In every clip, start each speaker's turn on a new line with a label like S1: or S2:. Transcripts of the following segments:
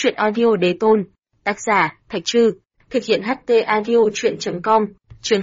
S1: Chuyện audio đế tôn. Tác giả, Thạch Trư. Thực hiện HT audio chuyện.com. Chương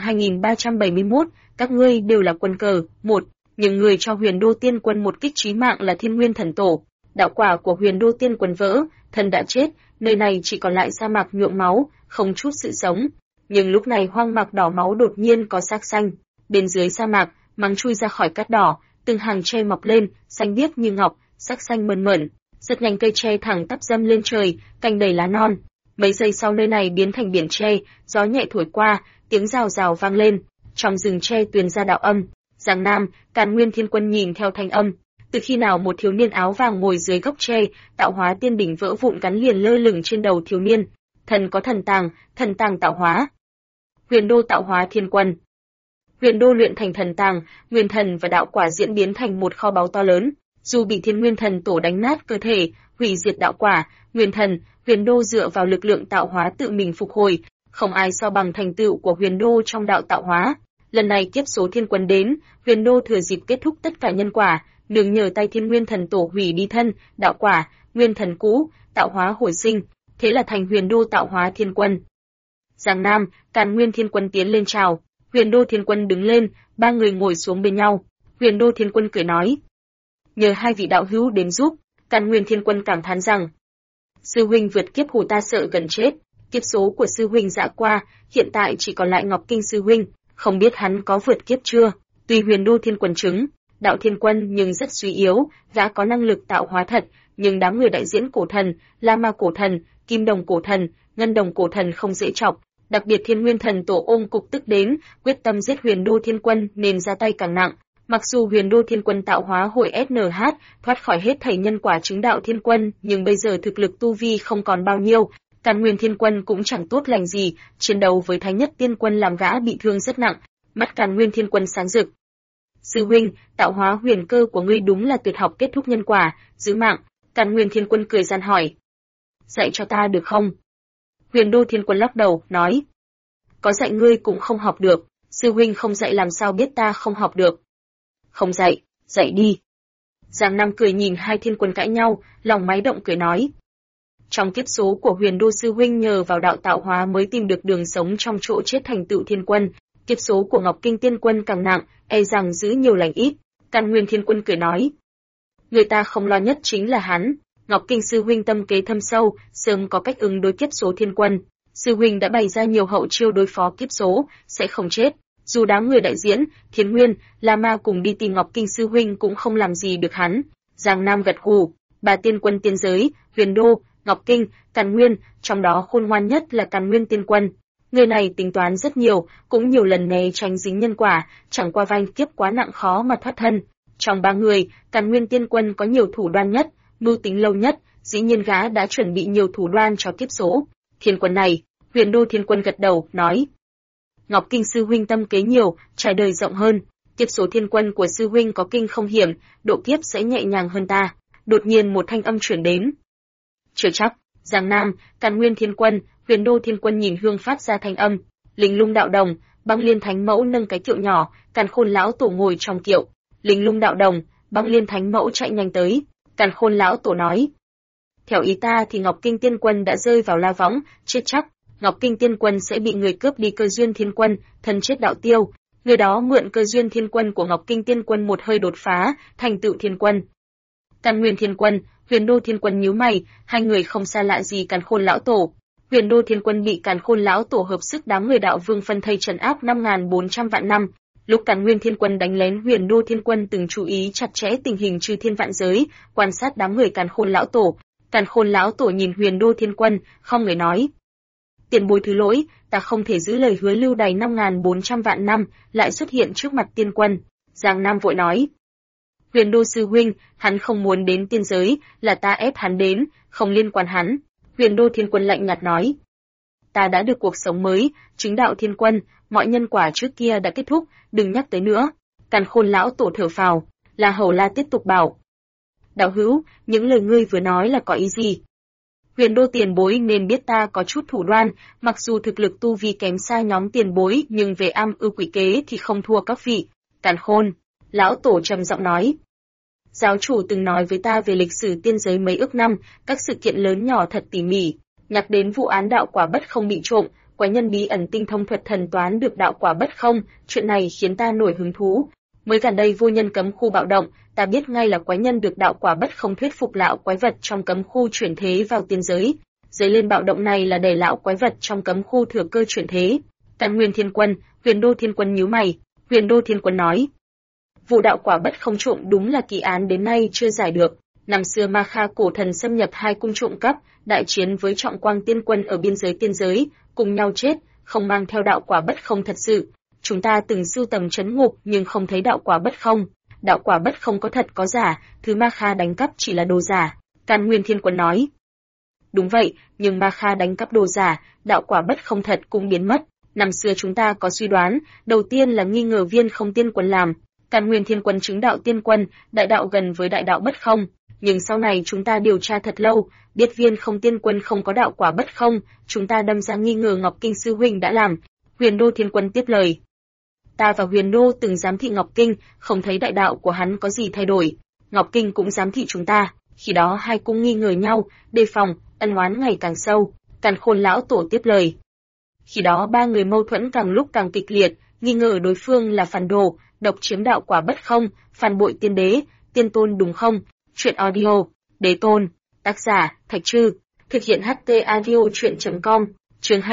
S1: 2371, các ngươi đều là quân cờ. 1. Những người cho Huyền Đô Tiên Quân một kích chí mạng là Thiên Nguyên Thần Tổ. Đạo quả của Huyền Đô Tiên Quân vỡ, thần đã chết, nơi này chỉ còn lại sa mạc nhuộm máu, không chút sự sống. Nhưng lúc này hoang mạc đỏ máu đột nhiên có xác xanh. Bên dưới sa mạc, măng chui ra khỏi cát đỏ, từng hàng tre mọc lên, xanh biếc như ngọc, sắc xanh mơn mởn. Rất nhanh cây tre thẳng tắp dâm lên trời, cành đầy lá non. Mấy giây sau nơi này biến thành biển tre, gió nhẹ thổi qua, tiếng rào rào vang lên. Trong rừng tre tuyền ra đạo âm. Giang Nam, Càn Nguyên Thiên Quân nhìn theo thanh âm. Từ khi nào một thiếu niên áo vàng ngồi dưới gốc tre, tạo hóa tiên đỉnh vỡ vụn gắn liền lơ lửng trên đầu thiếu niên. Thần có thần tàng tạo hóa. Huyền Đô tạo hóa thiên quân. Huyền Đô luyện thành thần tàng, nguyên thần và đạo quả diễn biến thành một kho báu to lớn. Dù bị Thiên Nguyên Thần Tổ đánh nát cơ thể, hủy diệt đạo quả, nguyên thần, Huyền Đô dựa vào lực lượng tạo hóa tự mình phục hồi, không ai so bằng thành tựu của Huyền Đô trong đạo tạo hóa. Lần này kiếp số thiên quân đến, Huyền Đô thừa dịp kết thúc tất cả nhân quả, nương nhờ tay Thiên Nguyên Thần Tổ hủy đi thân, đạo quả, nguyên thần cũ, tạo hóa hồi sinh, thế là thành Huyền Đô tạo hóa thiên quân. Giang Nam, Càn Nguyên Thiên Quân tiến lên chào, Huyền Đô Thiên Quân đứng lên, ba người ngồi xuống bên nhau. Huyền Đô Thiên Quân cười nói: nhờ hai vị đạo hữu đến giúp. Càn Nguyên Thiên Quân cảm thán rằng: sư huynh vượt kiếp hù ta sợ gần chết, kiếp số của sư huynh dã qua, hiện tại chỉ còn lại Ngọc Kinh sư huynh, không biết hắn có vượt kiếp chưa. Tuy Huyền Đô Thiên Quân chứng đạo thiên quân nhưng rất suy yếu, gã có năng lực tạo hóa thật, nhưng đám người đại diễn cổ thần, La Ma cổ thần, Kim Đồng cổ thần, Ngân Đồng cổ thần không dễ chọc, đặc biệt Thiên Nguyên Thần Tổ ôm cục tức đến, quyết tâm giết Huyền Đô Thiên Quân nên ra tay càng nặng. Mặc dù Huyền Đô Thiên Quân tạo hóa hội SNH, thoát khỏi hết thảy nhân quả chứng đạo thiên quân, nhưng bây giờ thực lực tu vi không còn bao nhiêu, Càn Nguyên Thiên Quân cũng chẳng tốt lành gì, chiến đấu với Thái Nhất Tiên Quân làm gã bị thương rất nặng. Mắt Càn Nguyên Thiên Quân sáng rực. Sư huynh, tạo hóa huyền cơ của ngươi đúng là tuyệt học kết thúc nhân quả, giữ mạng. Càn Nguyên Thiên Quân cười gian hỏi: dạy cho ta được không? Huyền Đô Thiên Quân lắc đầu, nói: có dạy ngươi cũng không học được, sư huynh không dạy làm sao biết ta không học được. Không dạy, dạy đi. Giang Nam cười nhìn hai thiên quân cãi nhau, lòng máy động cười nói: trong kiếp số của Huyền Đô sư huynh nhờ vào đạo tạo hóa mới tìm được đường sống trong chỗ chết thành tựu thiên quân, kiếp số của Ngọc Kinh tiên quân càng nặng, e rằng giữ nhiều lành ít. Càn Nguyên Thiên Quân cười nói: người ta không lo nhất chính là hắn. Ngọc Kinh sư huynh tâm kế thâm sâu, sớm có cách ứng đối kiếp số thiên quân. Sư huynh đã bày ra nhiều hậu chiêu đối phó kiếp số, sẽ không chết. Dù đám người đại diễn, Thiên Nguyên, La Ma cùng đi tìm Ngọc Kinh sư huynh cũng không làm gì được hắn. Giang Nam gật gù, ba tiên quân tiên giới, Huyền Đô, Ngọc Kinh, Càn Nguyên, trong đó khôn ngoan nhất là Càn Nguyên tiên quân. Người này tính toán rất nhiều, cũng nhiều lần né tránh dính nhân quả, chẳng qua vanh kiếp quá nặng khó mà thoát thân. Trong ba người, Càn Nguyên tiên quân có nhiều thủ đoạn nhất, mưu tính lâu nhất, dĩ nhiên gã đã chuẩn bị nhiều thủ đoạn cho kiếp số. Thiên quân này, Huyền Đô Thiên Quân gật đầu, nói: Ngọc Kinh sư huynh tâm kế nhiều, trải đời rộng hơn, kiếp số thiên quân của sư huynh có kinh không hiểm, độ kiếp sẽ nhẹ nhàng hơn ta. Đột nhiên một thanh âm chuyển đến. Chưa chắc. Giang Nam, Càn Nguyên Thiên Quân, Huyền Đô Thiên Quân nhìn hương phát ra thanh âm. Linh Lung đạo đồng, Băng Liên Thánh Mẫu nâng cái kiệu nhỏ, Càn Khôn lão tổ ngồi trong kiệu. Linh Lung đạo đồng, Băng Liên Thánh Mẫu chạy nhanh tới. Càn Khôn lão tổ nói: theo ý ta thì Ngọc Kinh tiên quân đã rơi vào la võng, chết chắc. Ngọc Kinh tiên quân sẽ bị người cướp đi cơ duyên thiên quân, thân chết đạo tiêu. Người đó mượn cơ duyên thiên quân của Ngọc Kinh tiên quân một hơi đột phá, thành tựu thiên quân. Càn Nguyên Thiên Quân, Huyền Đô Thiên Quân nhíu mày, hai người không xa lạ gì Càn Khôn lão tổ. Huyền Đô Thiên Quân bị Càn Khôn lão tổ hợp sức đám người đạo vương phân thây trấn áp 5.400 vạn năm. Lúc Càn Nguyên Thiên Quân đánh lén Huyền Đô Thiên Quân từng chú ý chặt chẽ tình hình chư thiên vạn giới, quan sát đám người Càn Khôn lão tổ. Càn Khôn lão tổ nhìn Huyền Đô Thiên Quân, không người nói: tiền bối thứ lỗi, ta không thể giữ lời hứa lưu đày 5.400 vạn năm, lại xuất hiện trước mặt tiên quân. Giang Nam vội nói: Huyền Đô sư huynh, hắn không muốn đến tiên giới, là ta ép hắn đến, không liên quan hắn. Huyền Đô Thiên Quân lạnh nhạt nói: ta đã được cuộc sống mới, chứng đạo thiên quân, mọi nhân quả trước kia đã kết thúc, đừng nhắc tới nữa. Càn Khôn lão tổ thở phào. La Hầu La tiếp tục bảo: đạo hữu, những lời ngươi vừa nói là có ý gì? Huyền Đô tiền bối nên biết ta có chút thủ đoan, mặc dù thực lực tu vi kém xa nhóm tiền bối nhưng về am ưu quỷ kế thì không thua các vị. Càn Khôn lão tổ trầm giọng nói: Giáo chủ từng nói với ta về lịch sử tiên giới mấy ức năm, các sự kiện lớn nhỏ thật tỉ mỉ, nhắc đến vụ án đạo quả bất không bị trộm, quái nhân bí ẩn tinh thông thuật thần toán được đạo quả bất không, chuyện này khiến ta nổi hứng thú. Mới gần đây vô nhân cấm khu bạo động, ta biết ngay là quái nhân được đạo quả bất không thuyết phục lão quái vật trong cấm khu chuyển thế vào tiên giới. Dấy lên bạo động này là để lão quái vật trong cấm khu thừa cơ chuyển thế. Càn Nguyên Thiên Quân, Huyền Đô Thiên Quân nhíu mày. Huyền Đô Thiên Quân nói: vụ đạo quả bất không trộm đúng là kỳ án đến nay chưa giải được. Năm xưa Ma Kha cổ thần xâm nhập hai cung trộm cắp, đại chiến với Trọng Quang Tiên Quân ở biên giới tiên giới, cùng nhau chết, không mang theo đạo quả bất không thật sự. Chúng ta từng sưu tầm trấn ngục nhưng không thấy đạo quả bất không. Đạo quả bất không có thật có giả, thứ Ma Kha đánh cắp chỉ là đồ giả. Càn Nguyên Thiên Quân nói: đúng vậy, nhưng Ma Kha đánh cắp đồ giả, đạo quả bất không thật cũng biến mất. Năm xưa chúng ta có suy đoán, đầu tiên là nghi ngờ Viên Không Tiên Quân làm. Càn Nguyên Thiên Quân chứng đạo tiên quân, đại đạo gần với đại đạo bất không, nhưng sau này chúng ta điều tra thật lâu, biết Viên Không Tiên Quân không có đạo quả bất không, chúng ta đâm ra nghi ngờ Ngọc Kinh sư huynh đã làm. Huyền Đô Thiên Quân tiếp lời: ta và Huyền Đô từng giám thị Ngọc Kinh, không thấy đại đạo của hắn có gì thay đổi. Ngọc Kinh cũng giám thị chúng ta, khi đó hai cung nghi ngờ nhau, đề phòng, ân oán ngày càng sâu. Càn Khôn lão tổ tiếp lời: khi đó ba người mâu thuẫn càng lúc càng kịch liệt, nghi ngờ đối phương là phản đồ, độc chiếm đạo quả bất không, phản bội tiên đế, tiên tôn đúng không? Truyện audio, Đế Tôn, tác giả, Thạch Trư, thực hiện HT Audio Truyện.com, chương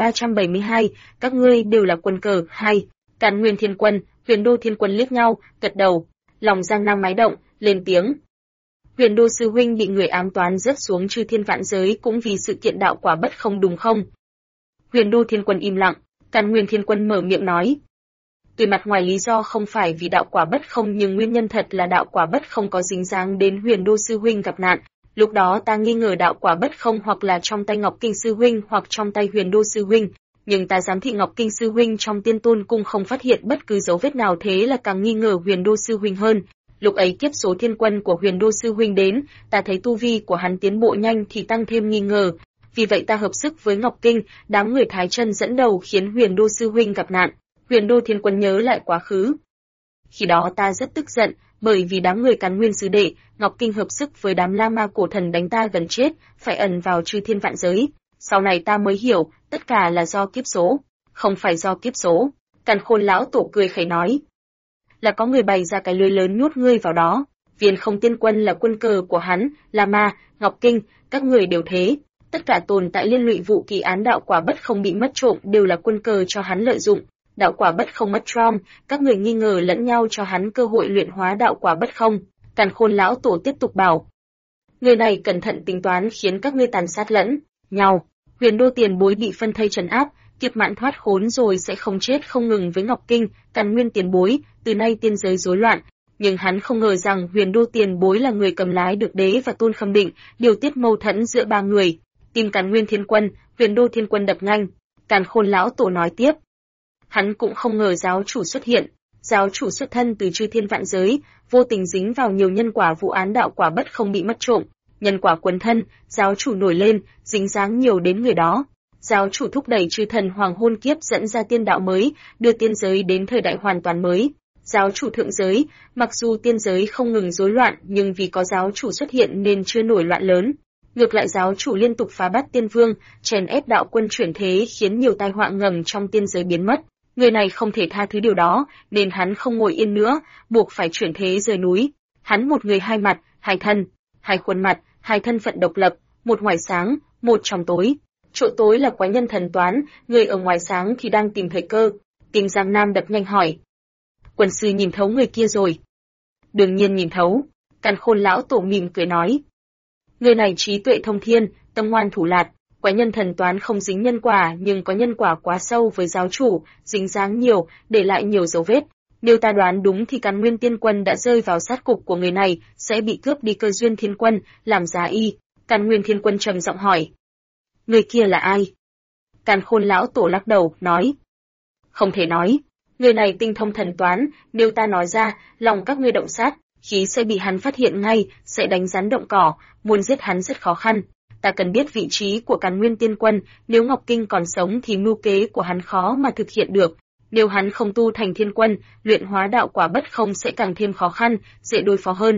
S1: 2372, các ngươi đều là quân cờ, 2. Càn Nguyên Thiên Quân, Huyền Đô Thiên Quân liếc nhau, gật đầu, lòng Giang Nam mái động, lên tiếng. Huyền Đô sư huynh bị người ám toán rớt xuống chư thiên vạn giới cũng vì sự kiện đạo quả bất không đúng không? Huyền Đô Thiên Quân im lặng, Càn Nguyên Thiên Quân mở miệng nói: tuy mặt ngoài lý do không phải vì đạo quả bất không nhưng nguyên nhân thật là đạo quả bất không có dính dáng đến Huyền Đô sư huynh gặp nạn. Lúc đó ta nghi ngờ đạo quả bất không hoặc là trong tay Ngọc Kinh sư huynh hoặc trong tay Huyền Đô sư huynh, nhưng ta giám thị Ngọc Kinh sư huynh trong Tiên Tôn cung không phát hiện bất cứ dấu vết nào, thế là càng nghi ngờ Huyền Đô sư huynh hơn. Lúc ấy kiếp số thiên quân của Huyền Đô sư huynh đến, ta thấy tu vi của hắn tiến bộ nhanh thì tăng thêm nghi ngờ. Vì vậy ta hợp sức với Ngọc Kinh, đám người Thái Chân dẫn đầu khiến Huyền Đô sư huynh gặp nạn. Huyền Đô Thiên Quân nhớ lại quá khứ. Khi đó ta rất tức giận, bởi vì đám người Càn Nguyên sư đệ, Ngọc Kinh hợp sức với đám La Ma cổ thần đánh ta gần chết, phải ẩn vào chư thiên vạn giới. Sau này ta mới hiểu, tất cả là do kiếp số, không phải do kiếp số. Càn Khôn lão tổ cười khẩy nói: là có người bày ra cái lưới lớn nhốt ngươi vào đó. Viên Không Tiên Quân là quân cờ của hắn, La Ma, Ngọc Kinh, các người đều thế. Tất cả tồn tại liên lụy vụ kỳ án đạo quả bất không bị mất trộm đều là quân cờ cho hắn lợi dụng. Đạo quả bất không mất trom, các người nghi ngờ lẫn nhau cho hắn cơ hội luyện hóa đạo quả bất không. Càn Khôn lão tổ tiếp tục bảo: người này cẩn thận tính toán khiến các ngươi tàn sát lẫn nhau. Huyền Đô tiền bối bị phân thây trấn áp, kiếp mạn thoát khốn rồi sẽ không chết không ngừng với Ngọc Kinh. Càn Nguyên tiền bối, từ nay tiên giới rối loạn, nhưng hắn không ngờ rằng Huyền Đô tiền bối là người cầm lái được đế và tôn khâm định, điều tiết mâu thuẫn giữa ba người. Tim Càn Nguyên Thiên Quân, Huyền Đô Thiên Quân đập nhanh. Càn Khôn lão tổ nói tiếp: hắn cũng không ngờ giáo chủ xuất hiện. Giáo chủ xuất thân từ chư thiên vạn giới, vô tình dính vào nhiều nhân quả vụ án đạo quả bất không bị mất trộm. Nhân quả quấn thân, giáo chủ nổi lên, dính dáng nhiều đến người đó. Giáo chủ thúc đẩy chư thần hoàng hôn kiếp dẫn ra tiên đạo mới, đưa tiên giới đến thời đại hoàn toàn mới. Giáo chủ thượng giới, mặc dù tiên giới không ngừng rối loạn nhưng vì có giáo chủ xuất hiện nên chưa nổi loạn lớn. Ngược lại giáo chủ liên tục phá bắt tiên vương, chèn ép đạo quân chuyển thế khiến nhiều tai họa ngầm trong tiên giới biến mất. Người này không thể tha thứ điều đó, nên hắn không ngồi yên nữa, buộc phải chuyển thế rời núi. Hắn một người hai mặt, hai thân, hai khuôn mặt, hai thân phận độc lập, một ngoài sáng, một trong tối. Chỗ tối là quái nhân thần toán, người ở ngoài sáng thì đang tìm thời cơ. Tim Giang Nam đập nhanh hỏi: quân sư nhìn thấu người kia rồi? Đương nhiên nhìn thấu. Càn Khôn lão tổ mỉm cười nói: người này trí tuệ thông thiên, tâm ngoan thủ lạt. Quái nhân thần toán không dính nhân quả nhưng có nhân quả quá sâu với giáo chủ, dính dáng nhiều, để lại nhiều dấu vết. Nếu ta đoán đúng thì Càn Nguyên Tiên Quân đã rơi vào sát cục của người này, sẽ bị cướp đi cơ duyên thiên quân, làm giá y. Càn Nguyên Thiên Quân trầm giọng hỏi: người kia là ai? Càn Khôn lão tổ lắc đầu, nói: không thể nói. Người này tinh thông thần toán, nếu ta nói ra, lòng các ngươi động sát, khí sẽ bị hắn phát hiện ngay, sẽ đánh rắn động cỏ, muốn giết hắn rất khó khăn. Ta cần biết vị trí của Càn Nguyên Tiên Quân, nếu Ngọc Kinh còn sống thì mưu kế của hắn khó mà thực hiện được. Nếu hắn không tu thành thiên quân, luyện hóa đạo quả bất không sẽ càng thêm khó khăn, dễ đối phó hơn.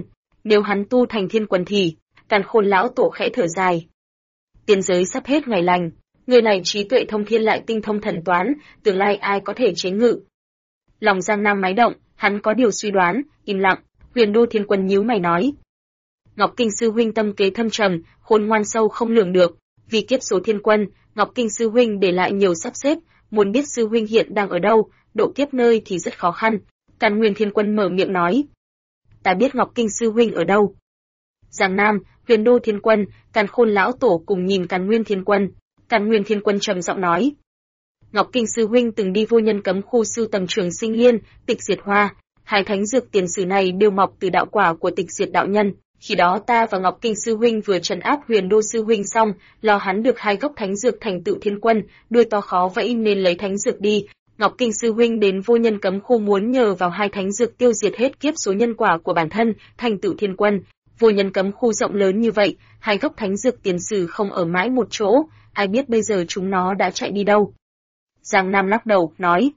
S1: Nếu hắn tu thành thiên quân thì, Càn Khôn lão tổ khẽ thở dài. Tiên giới sắp hết ngày lành, người này trí tuệ thông thiên lại tinh thông thần toán, tương lai ai có thể chế ngự. Lòng Giang Nam máy động, hắn có điều suy đoán, im lặng. Huyền Đô Thiên Quân nhíu mày nói: Ngọc Kinh sư huynh tâm kế thâm trầm, khôn ngoan sâu không lường được. Vì kiếp số thiên quân, Ngọc Kinh sư huynh để lại nhiều sắp xếp, muốn biết sư huynh hiện đang ở đâu, độ kiếp nơi thì rất khó khăn. Càn Nguyên Thiên Quân mở miệng nói: Ta biết Ngọc Kinh sư huynh ở đâu. Giang Nam, Huyền Đô Thiên Quân, Càn Khôn lão tổ cùng nhìn Càn Nguyên Thiên Quân. Càn Nguyên Thiên Quân trầm giọng nói: Ngọc Kinh sư huynh từng đi vô nhân cấm khu sưu tầm Trường Sinh Liên, Tịch Diệt Hoa, hai thánh dược tiền sử này đều mọc từ đạo quả của Tịch Diệt đạo nhân. Khi đó ta và Ngọc Kinh sư huynh vừa trấn áp Huyền Đô sư huynh xong, lo hắn được hai gốc thánh dược thành tựu thiên quân, đuôi to khó vẫy nên lấy thánh dược đi. Ngọc Kinh sư huynh đến vô nhân cấm khu muốn nhờ vào hai thánh dược tiêu diệt hết kiếp số nhân quả của bản thân, thành tựu thiên quân. Vô nhân cấm khu rộng lớn như vậy, hai gốc thánh dược tiền sử không ở mãi một chỗ, ai biết bây giờ chúng nó đã chạy đi đâu. Giang Nam lắc đầu, nói: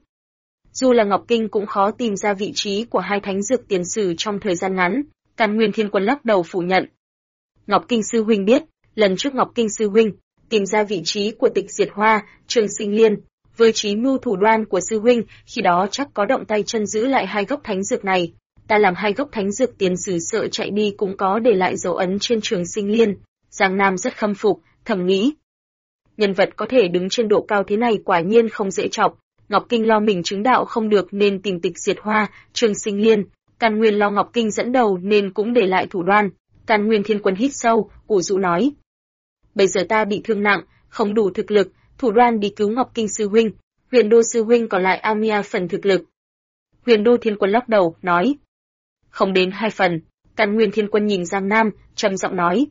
S1: Dù là Ngọc Kinh cũng khó tìm ra vị trí của hai thánh dược tiền sử trong thời gian ngắn. Càn Nguyên Thiên Quân lắc đầu phủ nhận. Ngọc Kinh sư huynh biết, lần trước Ngọc Kinh sư huynh tìm ra vị trí của Tịch Diệt Hoa, Trường Sinh Liên, với trí mưu thủ đoan của sư huynh, khi đó chắc có động tay chân giữ lại hai gốc thánh dược này. Ta làm hai gốc thánh dược tiền sử sợ chạy đi cũng có để lại dấu ấn trên Trường Sinh Liên. Giang Nam rất khâm phục, thầm nghĩ: nhân vật có thể đứng trên độ cao thế này quả nhiên không dễ chọc. Ngọc Kinh lo mình chứng đạo không được nên tìm Tịch Diệt Hoa, Trường Sinh Liên. Càn Nguyên lo Ngọc Kinh dẫn đầu nên cũng để lại thủ đoan. Càn Nguyên Thiên Quân hít sâu, ủ rũ nói: Bây giờ ta bị thương nặng, không đủ thực lực, thủ đoan đi cứu Ngọc Kinh sư huynh, Huyền Đô sư huynh còn lại Amia phần thực lực. Huyền Đô Thiên Quân lắc đầu, nói: Không đến 2 phần. Càn Nguyên Thiên Quân nhìn Giang Nam, trầm giọng nói: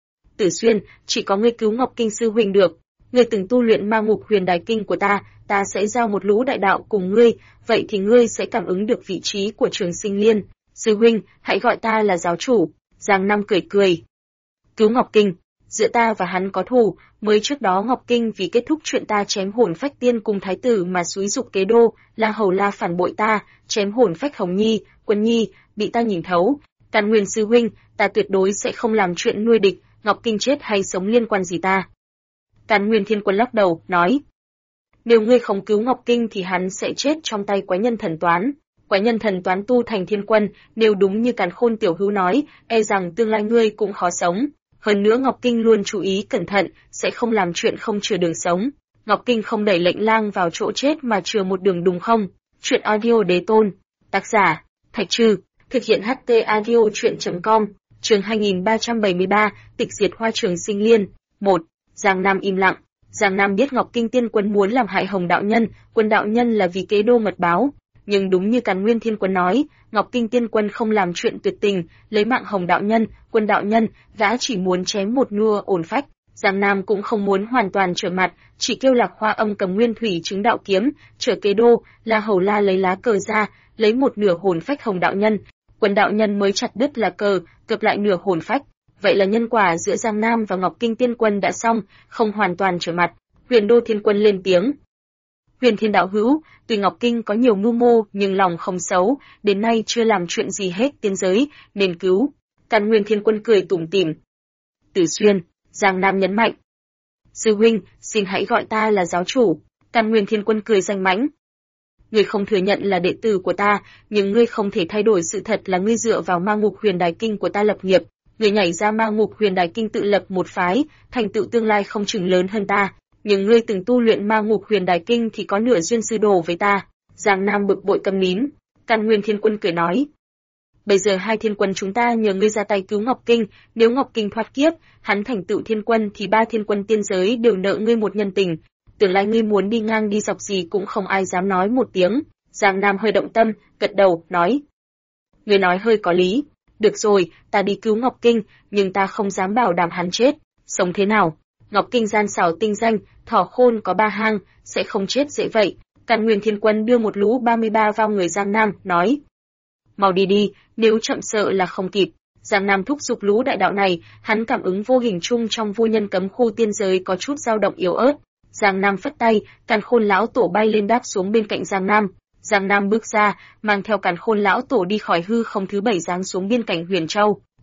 S1: Tử Xuyên, chỉ có ngươi cứu Ngọc Kinh sư huynh được. Ngươi từng tu luyện Ma Ngục Huyền Đài Kinh của ta sẽ giao một lũ đại đạo cùng ngươi, vậy thì ngươi sẽ cảm ứng được vị trí của Trường Sinh Liên. Sư huynh, hãy gọi ta là giáo chủ. Giang Nam cười cười. Cứu Ngọc Kinh, giữa ta và hắn có thù, mới trước đó Ngọc Kinh vì kết thúc chuyện ta chém hồn phách tiên cùng thái tử mà xúi dục kế đô, La Hầu La phản bội ta, chém hồn phách Hồng Nhi, Quân Nhi, bị ta nhìn thấu. Càn Nguyên sư huynh, ta tuyệt đối sẽ không làm chuyện nuôi địch, Ngọc Kinh chết hay sống liên quan gì ta. Càn Nguyên Thiên Quân lắc đầu, nói: Nếu ngươi không cứu Ngọc Kinh thì hắn sẽ chết trong tay Quái Nhân Thần Toán. Quái Nhân Thần Toán tu thành thiên quân, nếu đúng như Càn Khôn tiểu hữu nói, e rằng tương lai ngươi cũng khó sống. Hơn nữa Ngọc Kinh luôn chú ý cẩn thận, sẽ không làm chuyện không chừa đường sống. Ngọc Kinh không đẩy lệnh lang vào chỗ chết mà chừa một đường đúng không? Chuyện audio đế tôn. Tác giả: Thạch Trư. Thực hiện HT audio chuyện.com. Chương 2373, Tịch Diệt Hoa Trường Sinh Liên. 1. Giang Nam im lặng. Giang Nam biết Ngọc Kinh tiên quân muốn làm hại Hồng đạo nhân, Quân đạo nhân là vì kế đô mật báo. Nhưng đúng như Càn Nguyên Thiên Quân nói, Ngọc Kinh tiên quân không làm chuyện tuyệt tình, lấy mạng Hồng đạo nhân, Quân đạo nhân, gã chỉ muốn chém một nua ổn phách. Giang Nam cũng không muốn hoàn toàn trở mặt, chỉ kêu Lạc Hoa Âm cầm Nguyên Thủy chứng đạo kiếm, trở kế đô, La Hầu La lấy lá cờ ra, lấy một nửa hồn phách Hồng đạo nhân, Quân đạo nhân mới chặt đứt là cờ, cướp lại nửa hồn phách. Vậy là nhân quả giữa Giang Nam và Ngọc Kinh tiên quân đã xong, không hoàn toàn trở mặt. Huyền Đô Thiên Quân lên tiếng: Huyền Thiên đạo hữu, tuy Ngọc Kinh có nhiều mưu mô nhưng lòng không xấu, đến nay chưa làm chuyện gì hết tiên giới, nên cứu. Càn Nguyên Thiên Quân cười tủm tỉm. Tử Xuyên, Giang Nam nhấn mạnh: Sư huynh, xin hãy gọi ta là giáo chủ. Càn Nguyên Thiên Quân cười danh mãnh. Ngươi không thừa nhận là đệ tử của ta, nhưng ngươi không thể thay đổi sự thật là ngươi dựa vào Ma Ngục Huyền Đài Kinh của ta lập nghiệp. Ngươi nhảy ra Ma Ngục Huyền Đài Kinh tự lập một phái, thành tựu tương lai không chừng lớn hơn ta. Nhưng ngươi từng tu luyện Ma Ngục Huyền Đài Kinh thì có nửa duyên sư đồ với ta. Giang Nam bực bội câm nín. Càn Nguyên Thiên Quân cười nói: Bây giờ hai thiên quân chúng ta nhờ ngươi ra tay cứu Ngọc Kinh, nếu Ngọc Kinh thoát kiếp, hắn thành tựu thiên quân thì 3 thiên quân tiên giới đều nợ ngươi một nhân tình. Tương lai ngươi muốn đi ngang đi dọc gì cũng không ai dám nói một tiếng. Giang Nam hơi động tâm, gật đầu, nói: Ngươi nói hơi có lý. Được rồi, ta đi cứu Ngọc Kinh, nhưng ta không dám bảo đảm hắn chết. Sống thế nào? Ngọc Kinh gian xảo tinh danh, thỏ khôn có 3 hang, sẽ không chết dễ vậy. Càn Nguyên Thiên Quân đưa một lũ 33 vào người Giang Nam, nói: Mau đi đi, nếu chậm sợ là không kịp. Giang Nam thúc giục lũ đại đạo này, hắn cảm ứng vô hình chung trong vô nhân cấm khu tiên giới có chút dao động yếu ớt. Giang Nam phất tay, Càn Khôn lão tổ bay lên đáp xuống bên cạnh Giang Nam. Giang Nam bước ra, mang theo Càn Khôn lão tổ đi khỏi hư không thứ 7 giáng xuống biên cảnh Huyền Châu.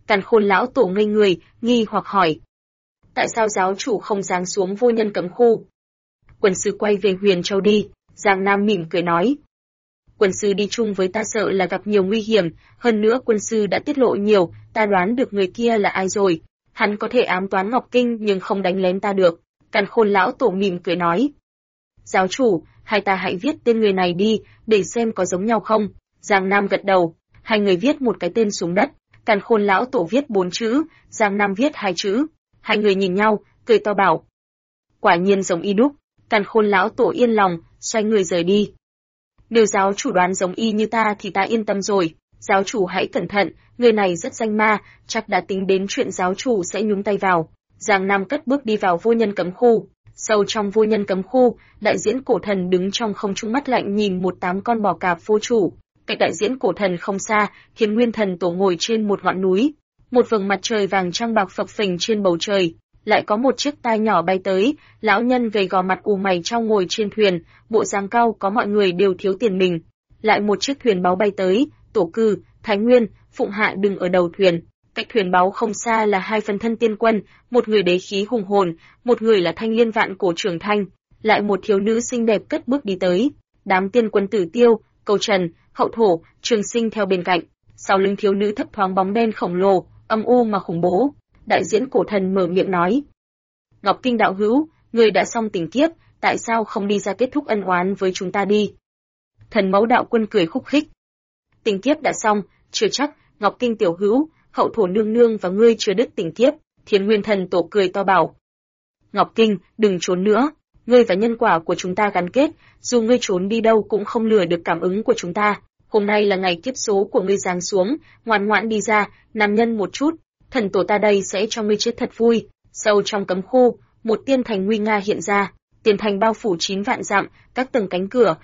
S1: Càn Khôn lão tổ ngây người, nghi hoặc hỏi: tại sao giáo chủ không giáng xuống vô nhân cấm khu? Quần sư quay về Huyền Châu đi. Giang Nam mỉm cười nói: quân sư đi chung với ta sợ là gặp nhiều nguy hiểm, hơn nữa quân sư đã tiết lộ nhiều, ta đoán được người kia là ai rồi. Hắn có thể ám toán Ngọc Kinh nhưng không đánh lén ta được. Càn Khôn lão tổ mỉm cười nói: giáo chủ, hai ta hãy viết tên người này đi, để xem có giống nhau không. Giang Nam gật đầu, hai người viết một cái tên xuống đất. Càn Khôn lão tổ viết 4 chữ, Giang Nam viết 2 chữ. Hai người nhìn nhau, cười to bảo: quả nhiên giống y đúc. Càn Khôn lão tổ yên lòng, xoay người rời đi. Nếu giáo chủ đoán giống y như ta thì ta yên tâm rồi. Giáo chủ hãy cẩn thận, người này rất danh ma, chắc đã tính đến chuyện giáo chủ sẽ nhúng tay vào. Giang Nam cất bước đi vào vô nhân cấm khu. Sâu trong vô nhân cấm khu, đại diễn cổ thần đứng trong không trung mắt lạnh nhìn một 8 con bò cạp vô chủ. Cách đại diễn cổ thần không xa, Thiên Nguyên Thần Tổ ngồi trên một ngọn núi. Một vầng mặt trời vàng trăng bạc phập phình trên bầu trời. Lại có một chiếc tai nhỏ bay tới, lão nhân gầy gò mặt ù mày trao ngồi trên thuyền, bộ dáng cao có mọi người đều thiếu tiền mình. Lại một chiếc thuyền báu bay tới, Tổ Cư, Thái Nguyên, Phụng Hạ đứng ở đầu thuyền. Cách thuyền báu không xa là 2 phân thân tiên quân, một người đế khí hùng hồn, một người là thanh liên vạn cổ trưởng thanh. Lại một thiếu nữ xinh đẹp cất bước đi tới. Đám tiên quân Tử Tiêu, Câu Trần, Hậu Thổ, Trường Sinh theo bên cạnh. Sau lưng thiếu nữ thấp thoáng bóng đen khổng lồ, âm u mà khủng bố. Đại diễn cổ thần mở miệng nói: Ngọc Kinh đạo hữu, người đã xong tình kiếp, tại sao không đi ra kết thúc ân oán với chúng ta đi? Thần Mẫu đạo quân cười khúc khích: tình kiếp đã xong, chưa chắc. Ngọc Kinh tiểu hữu, Hậu Thổ nương nương và ngươi chưa đứt tình kiếp. Thiên Nguyên Thần Tổ cười to bảo: Ngọc Kinh, đừng trốn nữa, ngươi và nhân quả của chúng ta gắn kết, dù ngươi trốn đi đâu cũng không lừa được cảm ứng của chúng ta. Hôm nay là ngày kiếp số của ngươi giáng xuống, ngoan ngoãn đi ra, nam nhân một chút, thần tổ ta đây sẽ cho ngươi chết thật vui. Sâu trong cấm khu, một tiên thành nguy nga hiện ra, tiền thành bao phủ 9 vạn dặm, các tầng cánh cửa,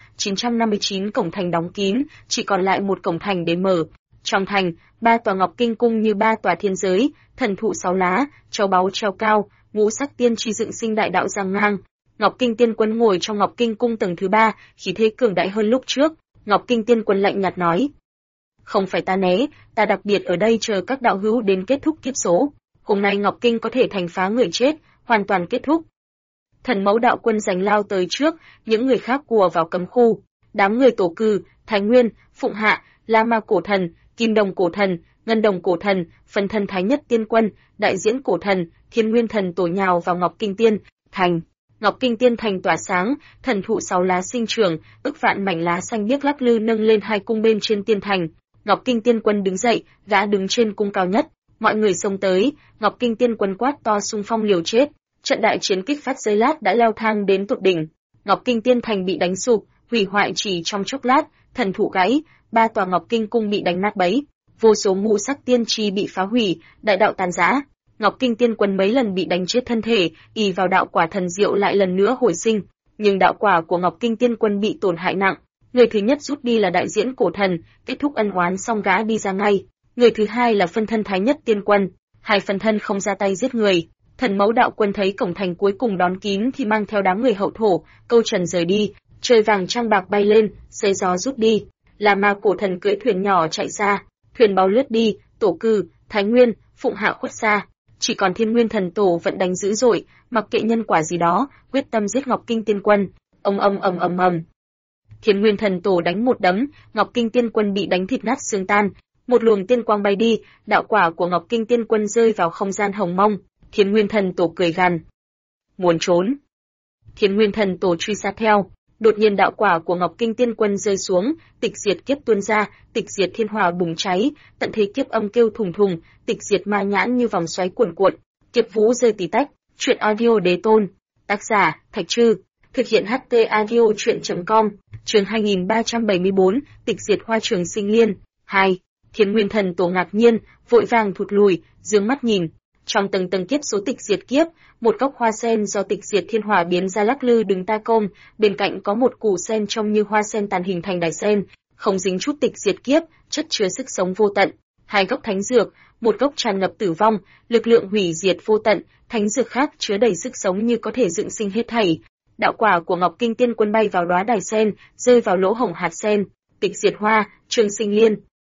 S1: 959 cổng thành đóng kín, chỉ còn lại một cổng thành để mở. Trong thành, 3 tòa Ngọc Kinh cung như 3 tòa thiên giới, thần thụ 6 lá, châu báu treo cao, ngũ sắc tiên tri dựng sinh đại đạo giang ngang. Ngọc Kinh tiên quân ngồi trong Ngọc Kinh cung tầng thứ 3, khí thế cường đại hơn lúc trước. Ngọc Kinh tiên quân lạnh nhạt nói: không phải ta né, ta đặc biệt ở đây chờ các đạo hữu đến kết thúc kiếp số. Hôm nay Ngọc Kinh có thể thành phá người chết, hoàn toàn kết thúc. Thần Mẫu đạo quân giành lao tới trước, những người khác ùa vào cấm khu. Đám người Tổ Cư, Thái Nguyên, Phụng Hạ, La Ma cổ thần, Kim Đồng cổ thần, Ngân Đồng cổ thần, Phân thân Thái Nhất tiên quân, Đại diễn cổ thần, Thiên Nguyên thần tổ nhào vào Ngọc Kinh tiên thành. Ngọc Kinh tiên thành tỏa sáng, thần thụ 6 lá sinh trưởng, ức vạn mảnh lá xanh biếc lắc lư nâng lên 2 cung bên trên tiên thành. Ngọc Kinh tiên quân đứng dậy, gã đứng trên cung cao nhất. Mọi người xông tới, Ngọc Kinh tiên quân quát to xung phong liều chết. Trận đại chiến kích phát giây lát đã leo thang đến tột đỉnh. Ngọc Kinh tiên thành bị đánh sụp, hủy hoại chỉ trong chốc lát, thần thụ gãy, 3 tòa Ngọc Kinh cung bị đánh nát bấy, vô số ngũ sắc tiên tri bị phá hủy, đại đạo tàn rã. Ngọc Kinh tiên quân mấy lần bị đánh chết thân thể, ỷ vào đạo quả thần diệu lại lần nữa hồi sinh, nhưng đạo quả của Ngọc Kinh tiên quân bị tổn hại nặng. Người thứ nhất rút đi là đại diễn cổ thần, kết thúc ân oán xong gã đi ra ngay. Người thứ hai là phân thân Thái Nhất tiên quân, hai phân thân không ra tay giết người. Thần Mẫu đạo quân thấy cổng thành cuối cùng đón kín thì mang theo đám người Hậu Thổ, Câu Trần rời đi. Trời vàng trăng bạc bay lên, xế gió rút đi. La Ma cổ thần cưỡi thuyền nhỏ chạy xa, thuyền báo lướt đi. Tổ Cư, Thái Nguyên, Phụng Hạ khuất xa. Chỉ còn Thiên Nguyên thần tổ vẫn đánh dữ dội, mặc kệ nhân quả gì đó, quyết tâm giết Ngọc Kinh tiên quân. Ầm. Thiên Nguyên thần tổ đánh một đấm, Ngọc Kinh tiên quân bị đánh thịt nát xương tan. Một luồng tiên quang bay đi, đạo quả của Ngọc Kinh tiên quân rơi vào không gian hồng mông. Thiên Nguyên thần tổ cười gằn: muốn trốn? Thiên Nguyên thần tổ truy sát theo. Đột nhiên đạo quả của Ngọc Kinh tiên quân rơi xuống, tịch diệt kiếp tuôn ra, tịch diệt thiên hỏa bùng cháy, tận thế kiếp âm kêu thùng thùng, tịch diệt ma nhãn như vòng xoáy cuồn cuộn, kiếp vũ rơi tí tách. Truyện audio đế tôn. Tác giả: Thạch Trư. Thực hiện HT audio truyện.com. Chương 2374, tịch diệt hoa trường sinh liên. 2. Thiên Nguyên thần tổ ngạc nhiên, vội vàng thụt lùi, dương mắt nhìn. Trong tầng tầng kiếp số tịch diệt kiếp, một gốc hoa sen do tịch diệt thiên hỏa biến ra lắc lư đứng ta công, bên cạnh có một củ sen trông như hoa sen tàn hình thành đài sen, không dính chút tịch diệt kiếp, chất chứa sức sống vô tận. Hai gốc thánh dược, một gốc tràn ngập tử vong, lực lượng hủy diệt vô tận, thánh dược khác chứa đầy sức sống như có thể dựng sinh hết thảy. Đạo quả của Ngọc Kinh tiên quân bay vào đóa đài sen, rơi vào lỗ hổng hạt sen, tịch diệt hoa, trường sinh liên.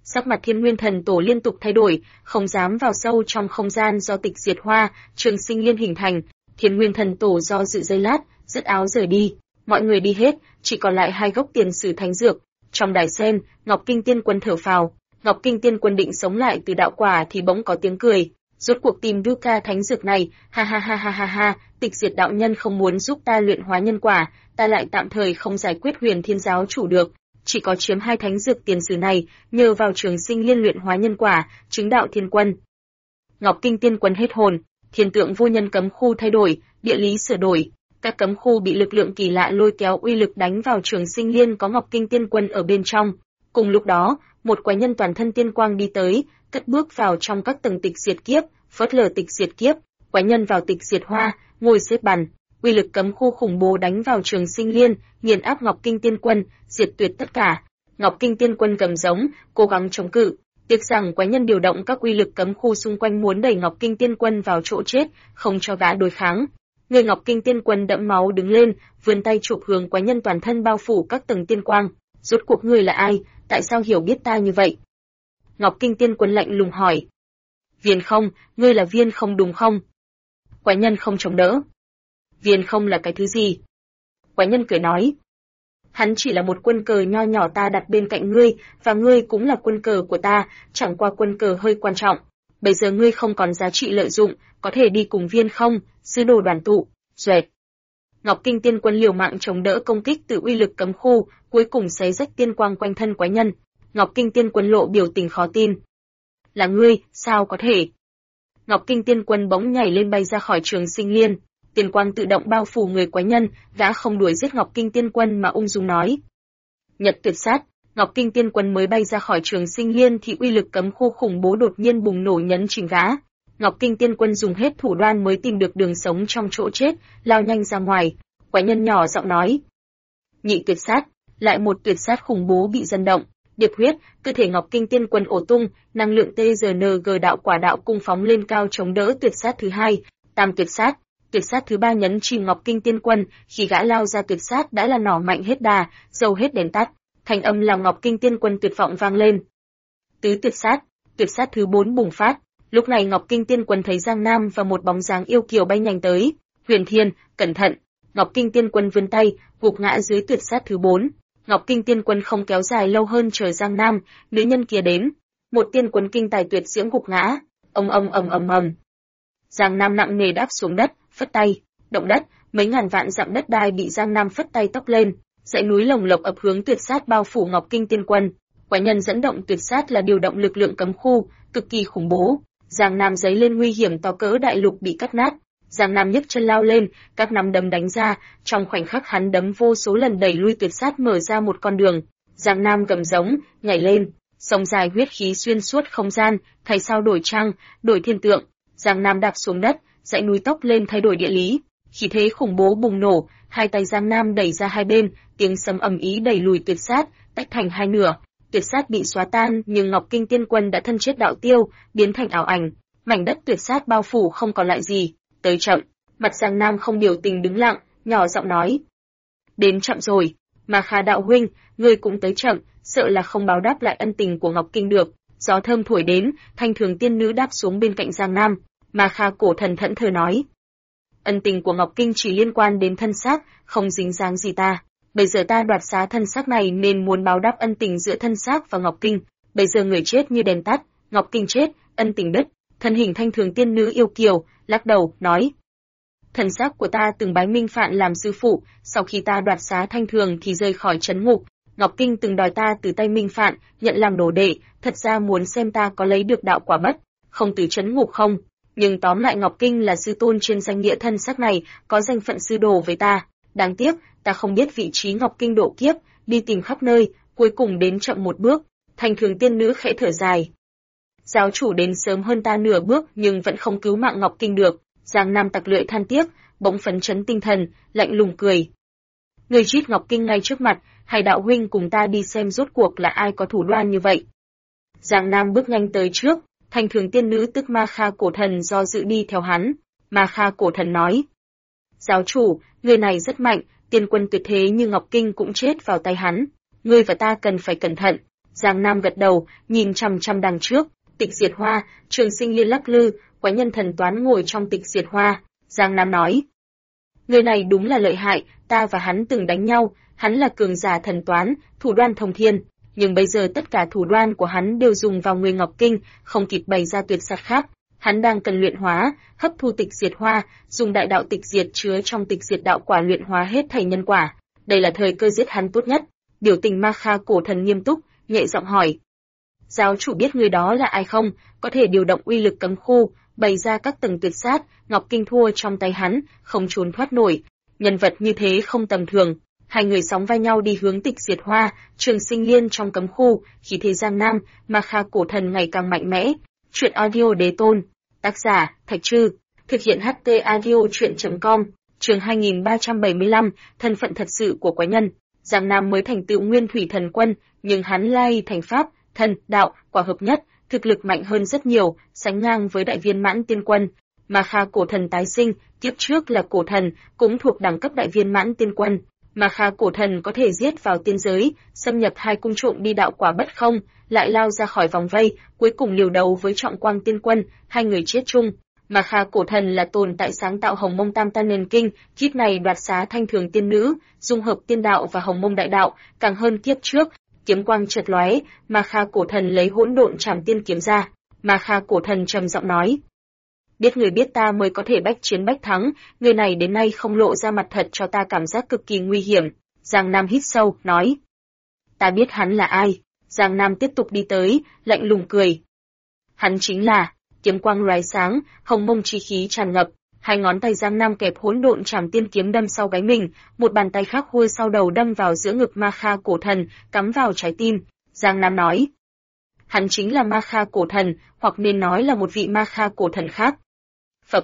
S1: Sắc mặt Thiên Nguyên Thần Tổ liên tục thay đổi, không dám vào sâu trong không gian do Tịch Diệt Hoa, Trường Sinh Liên hình thành. Thiên Nguyên Thần Tổ do dự giây lát, dứt áo rời đi. Mọi người đi hết, chỉ còn lại 2 gốc tiền sử thánh dược. Trong đài sen, Ngọc Kinh Tiên Quân thở phào. Ngọc Kinh Tiên Quân định sống lại từ đạo quả thì bỗng có tiếng cười. Rốt cuộc tìm Duca thánh dược này, ha ha ha ha ha ha, Tịch Diệt đạo nhân không muốn giúp ta luyện hóa nhân quả, ta lại tạm thời không giải quyết Huyền Thiên giáo chủ được, chỉ có chiếm 2 thánh dược tiền sử này, nhờ vào Trường Sinh Liên luyện hóa nhân quả, chứng đạo thiên quân. Ngọc Kinh Tiên Quân hết hồn, thiên tượng vô nhân cấm khu thay đổi, địa lý sửa đổi, các cấm khu bị lực lượng kỳ lạ lôi kéo uy lực đánh vào Trường Sinh Liên có Ngọc Kinh Tiên Quân ở bên trong. Cùng lúc đó, một quái nhân toàn thân tiên quang đi tới, cất bước vào trong các tầng tịch diệt kiếp, phớt lờ tịch diệt kiếp, quái nhân vào tịch diệt hoa, ngồi xếp bằng, uy lực cấm khu khủng bố đánh vào Trường Sinh Liên, nghiền áp Ngọc Kinh Tiên Quân, diệt tuyệt tất cả. Ngọc Kinh Tiên Quân gầm giống, cố gắng chống cự, tiếc rằng quái nhân điều động các uy lực cấm khu xung quanh muốn đẩy Ngọc Kinh Tiên Quân vào chỗ chết, không cho gã đối kháng. Người Ngọc Kinh Tiên Quân đẫm máu đứng lên, vươn tay chụp hướng quái nhân toàn thân bao phủ các tầng tiên quang. Rốt cuộc ngươi là ai, tại sao hiểu biết ta như vậy? Ngọc Kinh Tiên Quân lạnh lùng hỏi. Viên Không, ngươi là Viên Không đúng không? Quái nhân không chống đỡ. Viên Không là cái thứ gì? Quái nhân cười nói. Hắn chỉ là một quân cờ nho nhỏ ta đặt bên cạnh ngươi, và ngươi cũng là quân cờ của ta, chẳng qua quân cờ hơi quan trọng. Bây giờ ngươi không còn giá trị lợi dụng, có thể đi cùng Viên Không, sư đồ đoàn tụ. Duệt. Ngọc Kinh Tiên Quân liều mạng chống đỡ công kích từ uy lực cấm khu, cuối cùng xé rách tiên quang quanh thân quái nhân. Ngọc Kinh Tiên Quân lộ biểu tình khó tin. Là ngươi, sao có thể? Ngọc Kinh Tiên Quân bỗng nhảy lên bay ra khỏi Trường Sinh Liên. Tiên quang tự động bao phủ người quái nhân, gã không đuổi giết Ngọc Kinh Tiên Quân mà ung dung nói. Nhật tuyệt sát, Ngọc Kinh Tiên Quân mới bay ra khỏi Trường Sinh Liên thì uy lực cấm khu khủng bố đột nhiên bùng nổ nhấn chìm gã. Ngọc Kinh Tiên Quân dùng hết thủ đoạn mới tìm được đường sống trong chỗ chết, lao nhanh ra ngoài. Quái nhân nhỏ giọng nói. Nhị tuyệt sát, lại một tuyệt sát khủng bố bị dần động. Điệp huyết, cơ thể Ngọc Kinh Tiên Quân ổ tung, năng lượng TRNG đạo quả đạo cung phóng lên cao chống đỡ tuyệt sát thứ 2, tam tuyệt sát thứ 3 nhấn chìm Ngọc Kinh Tiên Quân, khi gã lao ra tuyệt sát đã là nỏ mạnh hết đà, dầu hết đèn tắt, thanh âm làm Ngọc Kinh Tiên Quân tuyệt vọng vang lên. Tứ tuyệt sát thứ 4 bùng phát, lúc này Ngọc Kinh Tiên Quân thấy Giang Nam và một bóng dáng yêu kiều bay nhanh tới, Huyền Thiên, cẩn thận. Ngọc Kinh Tiên Quân vươn tay, gục ngã dưới tuyệt sát thứ 4. Ngọc Kinh Tiên Quân không kéo dài lâu hơn chờ Giang Nam, nữ nhân kia đến. Một tiên quân kinh tài tuyệt diễm gục ngã, ầm. Giang Nam nặng nề đáp xuống đất, phất tay, động đất, mấy ngàn vạn dặm đất đai bị Giang Nam phất tay tốc lên, dãy núi lồng lộc ập hướng tuyệt sát bao phủ Ngọc Kinh Tiên Quân. Quái nhân dẫn động tuyệt sát là điều động lực lượng cấm khu, cực kỳ khủng bố. Giang Nam giấy lên nguy hiểm to cỡ đại lục bị cắt nát. Giang Nam nhấc chân lao lên, các nắm đấm đánh ra, trong khoảnh khắc hắn đấm vô số lần đẩy lui tuyệt sát mở ra một con đường. Giang Nam gầm giống, nhảy lên, sông dài huyết khí xuyên suốt không gian, thay sao đổi trang, đổi thiên tượng. Giang Nam đạp xuống đất, dãy núi tốc lên thay đổi địa lý. Khí thế khủng bố bùng nổ, hai tay Giang Nam đẩy ra hai bên, tiếng sấm ầm ĩ đẩy lùi tuyệt sát, tách thành hai nửa. Tuyệt sát bị xóa tan, nhưng Ngọc Kinh Tiên Quân đã thân chết đạo tiêu, biến thành ảo ảnh. Mảnh đất tuyệt sát bao phủ không còn lại gì. Tới chậm, mặt Giang Nam không biểu tình đứng lặng, nhỏ giọng nói. Đến chậm rồi, mà Kha đạo huynh, ngươi cũng tới chậm, sợ là không báo đáp lại ân tình của Ngọc Kinh được. Gió thơm thổi đến, Thanh Thường tiên nữ đáp xuống bên cạnh Giang Nam, mà Kha cổ thần thẫn thờ nói. Ân tình của Ngọc Kinh chỉ liên quan đến thân xác, không dính dáng gì ta. Bây giờ ta đoạt xá thân xác này nên muốn báo đáp ân tình giữa thân xác và Ngọc Kinh. Bây giờ người chết như đèn tắt, Ngọc Kinh chết, ân tình đứt. Thân hình Thanh Thường tiên nữ yêu kiều, lắc đầu, nói. Thần xác của ta từng bái Minh Phạn làm sư phụ, sau khi ta đoạt xá Thanh Thường thì rời khỏi trấn ngục. Ngọc Kinh từng đòi ta từ tay Minh Phạn, nhận làm đồ đệ, thật ra muốn xem ta có lấy được đạo quả bất, không từ trấn ngục không. Nhưng tóm lại Ngọc Kinh là sư tôn trên danh nghĩa thân xác này, có danh phận sư đồ với ta. Đáng tiếc, ta không biết vị trí Ngọc Kinh độ kiếp, đi tìm khắp nơi, cuối cùng đến chậm một bước. Thanh Thường tiên nữ khẽ thở dài. Giáo chủ đến sớm hơn ta nửa bước nhưng vẫn không cứu mạng Ngọc Kinh được. Giang Nam tặc lưỡi than tiếc, bỗng phấn chấn tinh thần, lạnh lùng cười. Người giết Ngọc Kinh ngay trước mặt, hay đạo huynh cùng ta đi xem rốt cuộc là ai có thủ đoạn như vậy. Giang Nam bước nhanh tới trước, Thanh Thường tiên nữ tức Ma Kha cổ thần do dự đi theo hắn. Ma Kha cổ thần nói. Giáo chủ, người này rất mạnh, tiên quân tuyệt thế như Ngọc Kinh cũng chết vào tay hắn. Ngươi và ta cần phải cẩn thận. Giang Nam gật đầu, nhìn chằm chằm đằng trước, Tịch Diệt Hoa, Trường Sinh Liên lắc lư, quái nhân thần toán ngồi trong Tịch Diệt Hoa. Giang Nam nói, người này đúng là lợi hại, ta và hắn từng đánh nhau, hắn là cường giả thần toán, thủ đoan thông thiên, nhưng bây giờ tất cả thủ đoan của hắn đều dùng vào người Ngọc Kinh, không kịp bày ra tuyệt sát khác. Hắn đang cần luyện hóa, hấp thu Tịch Diệt Hoa, dùng đại đạo tịch diệt chứa trong Tịch Diệt đạo quả luyện hóa hết thảy nhân quả. Đây là thời cơ giết hắn tốt nhất. Biểu tình Ma Kha cổ thần nghiêm túc, nhẹ giọng hỏi: giáo chủ biết người đó là ai không? Có thể điều động uy lực cấm khu, bày ra các tầng tuyệt sát, Ngọc Kinh thua trong tay hắn, không trốn thoát nổi. Nhân vật như thế không tầm thường. Hai người sóng vai nhau đi hướng Tịch Diệt Hoa, Trường Sinh Liên trong cấm khu, khí thế Giang Nam, Ma Kha cổ thần ngày càng mạnh mẽ. Truyện audio đế tôn. Tác giả: Thạch Trư. Thực hiện HT audio truyện.com. Chương 2375, thân phận thật sự của quái nhân. Giang Nam mới thành tựu Nguyên Thủy Thần Quân, nhưng hắn lai thành pháp, thần, đạo, quả hợp nhất, thực lực mạnh hơn rất nhiều, sánh ngang với đại viên mãn tiên quân. Ma Kha cổ thần tái sinh, kiếp trước là cổ thần, cũng thuộc đẳng cấp đại viên mãn tiên quân. Ma Kha cổ thần có thể giết vào tiên giới, xâm nhập hai cung trộm đi đạo quả bất không, lại lao ra khỏi vòng vây, cuối cùng liều đấu với Trọng Quang tiên quân, hai người chết chung. Ma Kha cổ thần là tồn tại sáng tạo Hồng Mông Tam Tan Nền Kinh, kiếp này đoạt xá Thanh Thường tiên nữ, dung hợp tiên đạo và Hồng Mông đại đạo, càng hơn kiếp trước. Kiếm quang chợt lóe, Ma Kha cổ thần lấy Hỗn Độn Trảm Tiên kiếm ra. Ma Kha cổ thần trầm giọng nói: biết người biết ta mới có thể bách chiến bách thắng, người này đến nay không lộ ra mặt thật cho ta cảm giác cực kỳ nguy hiểm. Giang Nam hít sâu, nói: ta biết hắn là ai. Giang Nam tiếp tục đi tới, lạnh lùng cười: hắn chính là... Kiếm quang lóe sáng, hồng mông chi khí tràn ngập, hai ngón tay Giang Nam kẹp Hỗn Độn Trảm Tiên kiếm đâm sau gáy mình, một bàn tay khác huôi sau đầu đâm vào giữa ngực Ma Kha cổ thần, cắm vào trái tim. Giang Nam nói: hắn chính là Ma Kha cổ thần, hoặc nên nói là một vị Ma Kha cổ thần khác. Phập.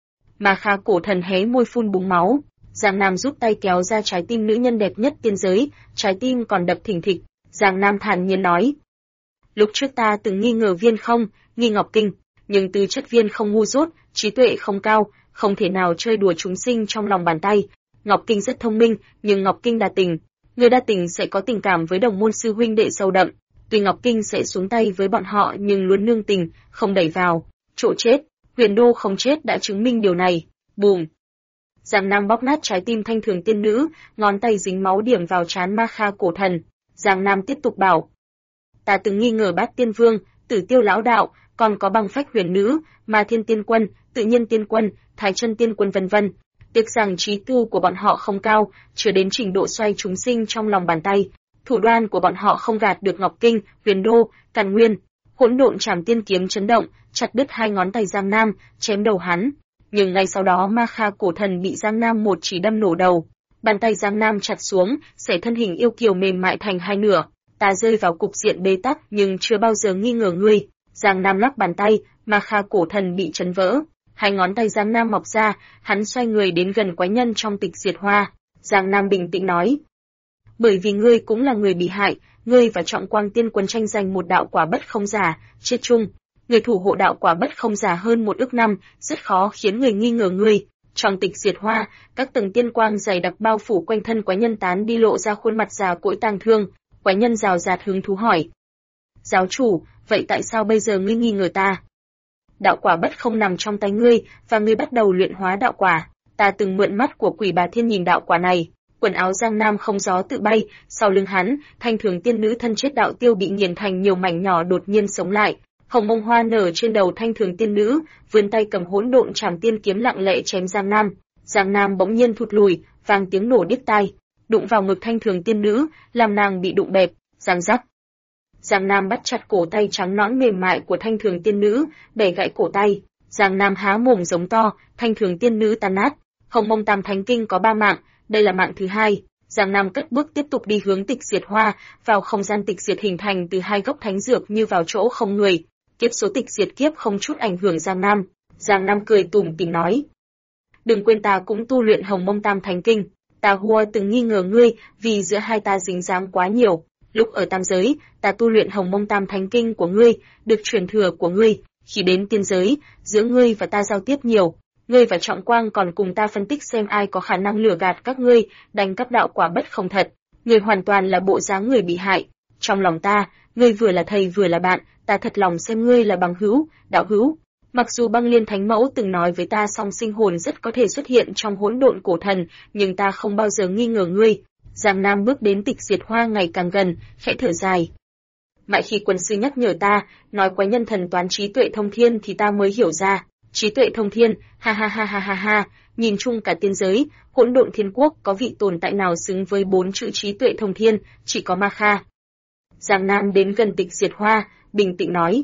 S1: Ma Kha cổ thần hé môi phun búng máu. Giang Nam rút tay kéo ra trái tim nữ nhân đẹp nhất tiên giới, trái tim còn đập thình thịch. Giang Nam thản nhiên nói: lúc trước ta từng nghi ngờ Viên Không, nghi Ngọc Kinh, nhưng tư chất Viên Không ngu dốt, trí tuệ không cao, không thể nào chơi đùa chúng sinh trong lòng bàn tay. Ngọc Kinh rất thông minh, nhưng Ngọc Kinh đa tình. Người đa tình sẽ có tình cảm với đồng môn sư huynh đệ sâu đậm. Tuy Ngọc Kinh sẽ xuống tay với bọn họ nhưng luôn nương tình, không đẩy vào chỗ chết. Huyền Đô không chết đã chứng minh điều này. Bùm. Giang Nam bóp nát trái tim Thanh Thường tiên nữ, ngón tay dính máu điểm vào trán Ma Kha cổ thần. Giang Nam tiếp tục bảo: ta từng nghi ngờ Bát Tiên Vương, Tử Tiêu lão đạo, còn có Băng Phách huyền nữ, Ma Thiên tiên quân, Tự Nhiên tiên quân, Thái Chân tiên quân vân vân. Tiếc rằng trí tu của bọn họ không cao, chưa đến trình độ xoay chúng sinh trong lòng bàn tay. Thủ đoạn của bọn họ không gạt được Ngọc Kinh, Huyền Đô, Càn Nguyên. Hỗn Độn Trảm Tiên kiếm chấn động, chặt đứt hai ngón tay Giang Nam, chém đầu hắn. Nhưng ngay sau đó Ma Kha cổ thần bị Giang Nam một chỉ đâm nổ đầu. Bàn tay Giang Nam chặt xuống, xẻ thân hình yêu kiều mềm mại thành hai nửa. Ta rơi vào cục diện bế tắc nhưng chưa bao giờ nghi ngờ ngươi. Giang Nam lắc bàn tay, Ma Kha cổ thần bị chấn vỡ. Hai ngón tay Giang Nam mọc ra, hắn xoay người đến gần quái nhân trong Tịch Diệt Hoa. Giang Nam bình tĩnh nói: bởi vì ngươi cũng là người bị hại, ngươi và Trọng Quang tiên quân tranh giành một đạo quả bất không giả, chết chung. Người thủ hộ đạo quả bất không giả hơn 1 ức năm, rất khó khiến người nghi ngờ ngươi. Trong Tịch Diệt Hoa, các tầng tiên quang dày đặc bao phủ quanh thân quái nhân tán đi lộ ra khuôn mặt già cỗi tang thương. Quái nhân rào rạt hứng thú hỏi: giáo chủ, vậy tại sao bây giờ ngươi nghi ngờ ta? Đạo quả bất không nằm trong tay ngươi, và ngươi bắt đầu luyện hóa đạo quả. Ta từng mượn mắt của Quỷ Bà Thiên nhìn đạo quả này. Quần áo Giang Nam không gió tự bay, sau lưng hắn, Thanh Thường tiên nữ thân chết đạo tiêu bị nghiền thành nhiều mảnh nhỏ đột nhiên sống lại. Hồng mông hoa nở trên đầu Thanh Thường tiên nữ, vươn tay cầm Hỗn Độn Trảm Tiên kiếm lặng lẽ chém Giang Nam. Giang Nam bỗng nhiên thụt lùi, vang tiếng nổ điếc tai, đụng vào ngực Thanh Thường tiên nữ, làm nàng bị đụng bẹp, giang rắc. Giang Nam bắt chặt cổ tay trắng nõn mềm mại của Thanh Thường tiên nữ, bẻ gãy cổ tay. Giang Nam há mồm giống to, Thanh Thường tiên nữ tan nát. Hồng Mông Tam Thánh Kinh có 3 mạng, đây là mạng thứ 2. Giang Nam cất bước tiếp tục đi hướng Tịch Diệt Hoa, vào không gian tịch diệt hình thành từ 2 gốc thánh dược như vào chỗ không người. Kiếp số tịch diệt kiếp không chút ảnh hưởng Giang Nam. Giang Nam cười tủm tỉm nói: đừng quên ta cũng tu luyện Hồng Mông Tam Thánh Kinh. Ta Hua từng nghi ngờ ngươi, vì giữa hai ta dính dáng quá nhiều. Lúc ở tam giới, ta tu luyện Hồng Mông Tam Thánh Kinh của ngươi, được truyền thừa của ngươi. Khi đến tiên giới, giữa ngươi và ta giao tiếp nhiều. Ngươi và Trọng Quang còn cùng ta phân tích xem ai có khả năng lừa gạt các ngươi, đánh cắp đạo quả bất không thật. Ngươi hoàn toàn là bộ dáng người bị hại. Trong lòng ta, ngươi vừa là thầy vừa là bạn, ta thật lòng xem ngươi là bằng hữu, đạo hữu. Mặc dù Băng Liên Thánh Mẫu từng nói với ta song sinh hồn rất có thể xuất hiện trong hỗn độn cổ thần, nhưng ta không bao giờ nghi ngờ ngươi. Giang Nam bước đến Tịch Diệt Hoa ngày càng gần, khẽ thở dài. Mãi khi quân sư nhắc nhở ta, nói quái nhân thần toán trí tuệ thông thiên thì ta mới hiểu ra. Trí tuệ thông thiên, ha ha ha ha ha ha, nhìn chung cả tiên giới, hỗn độn thiên quốc có vị tồn tại nào xứng với 4 chữ trí tuệ thông thiên, chỉ có Ma Kha. Giang Nam đến gần Tịch Diệt Hoa, bình tĩnh nói.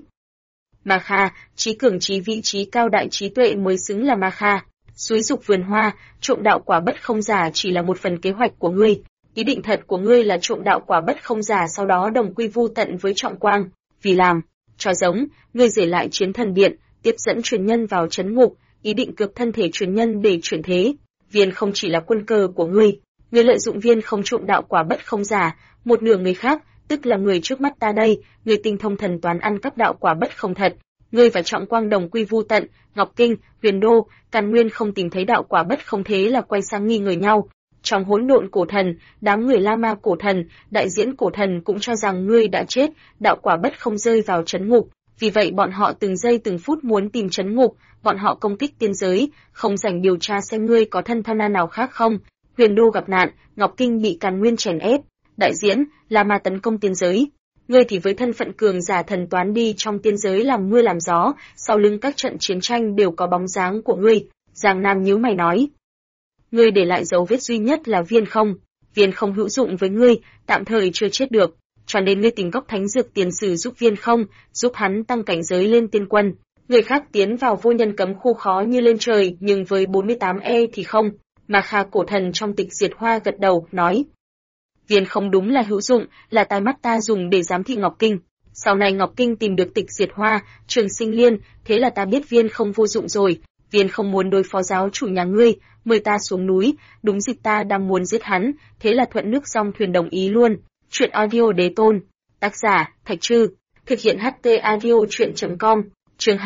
S1: Ma Kha, trí cường trí vị trí cao đại trí tuệ mới xứng là Ma Kha. Suối dục vườn hoa, trộm đạo quả bất không giả chỉ là một phần kế hoạch của ngươi. Ý định thật của ngươi là trộm đạo quả bất không giả sau đó đồng quy vu tận với Trọng Quang. Vì làm cho giống, ngươi rể lại chiến thần điện, tiếp dẫn truyền nhân vào trấn ngục, ý định cướp thân thể truyền nhân để chuyển thế. Viên không chỉ là quân cờ của ngươi lợi dụng viên không trộm đạo quả bất không giả, một nửa người khác, tức là người trước mắt ta đây, ngươi tinh thông thần toán ăn cắp đạo quả bất không thật. Ngươi và Trọng Quang đồng quy vu tận, Ngọc Kinh, Huyền Đô, Càn Nguyên không tìm thấy đạo quả bất không thế là quay sang nghi ngờ nhau. Trong hỗn độn cổ thần, đám người La Ma cổ thần, đại diễn cổ thần cũng cho rằng ngươi đã chết, đạo quả bất không rơi vào trấn ngục. Vì vậy bọn họ từng giây từng phút muốn tìm trấn ngục, bọn họ công kích tiên giới, không rảnh điều tra xem ngươi có thân tham nào khác không. Huyền Đô gặp nạn, Ngọc Kinh bị Càn Nguyên chèn ép, đại diễn, La Ma tấn công tiên giới. Ngươi thì với thân phận cường giả thần toán đi trong tiên giới làm mưa làm gió, sau lưng các trận chiến tranh đều có bóng dáng của ngươi. Giang Nam nhíu mày nói. Ngươi để lại dấu vết duy nhất là viên không hữu dụng với ngươi, tạm thời chưa chết được, cho nên ngươi tìm gốc thánh dược tiền sử giúp viên không, giúp hắn tăng cảnh giới lên tiên quân. Người khác tiến vào vô nhân cấm khu khó như lên trời, nhưng với 48E thì không. Ma Kha cổ thần trong Tịch Diệt Hoa gật đầu, nói. Viên không đúng là hữu dụng, là tai mắt ta dùng để giám thị Ngọc Kinh. Sau này Ngọc Kinh tìm được Tịch Diệt Hoa, Trường Sinh Liên, thế là ta biết viên không vô dụng rồi. Viên không muốn đối phó giáo chủ nhà ngươi, mời ta xuống núi, đúng dịp ta đang muốn giết hắn, thế là thuận nước dòng thuyền đồng ý luôn. Chuyện audio đế tôn, tác giả, Thạch Trư, thực hiện HT audio chuyện.com, chương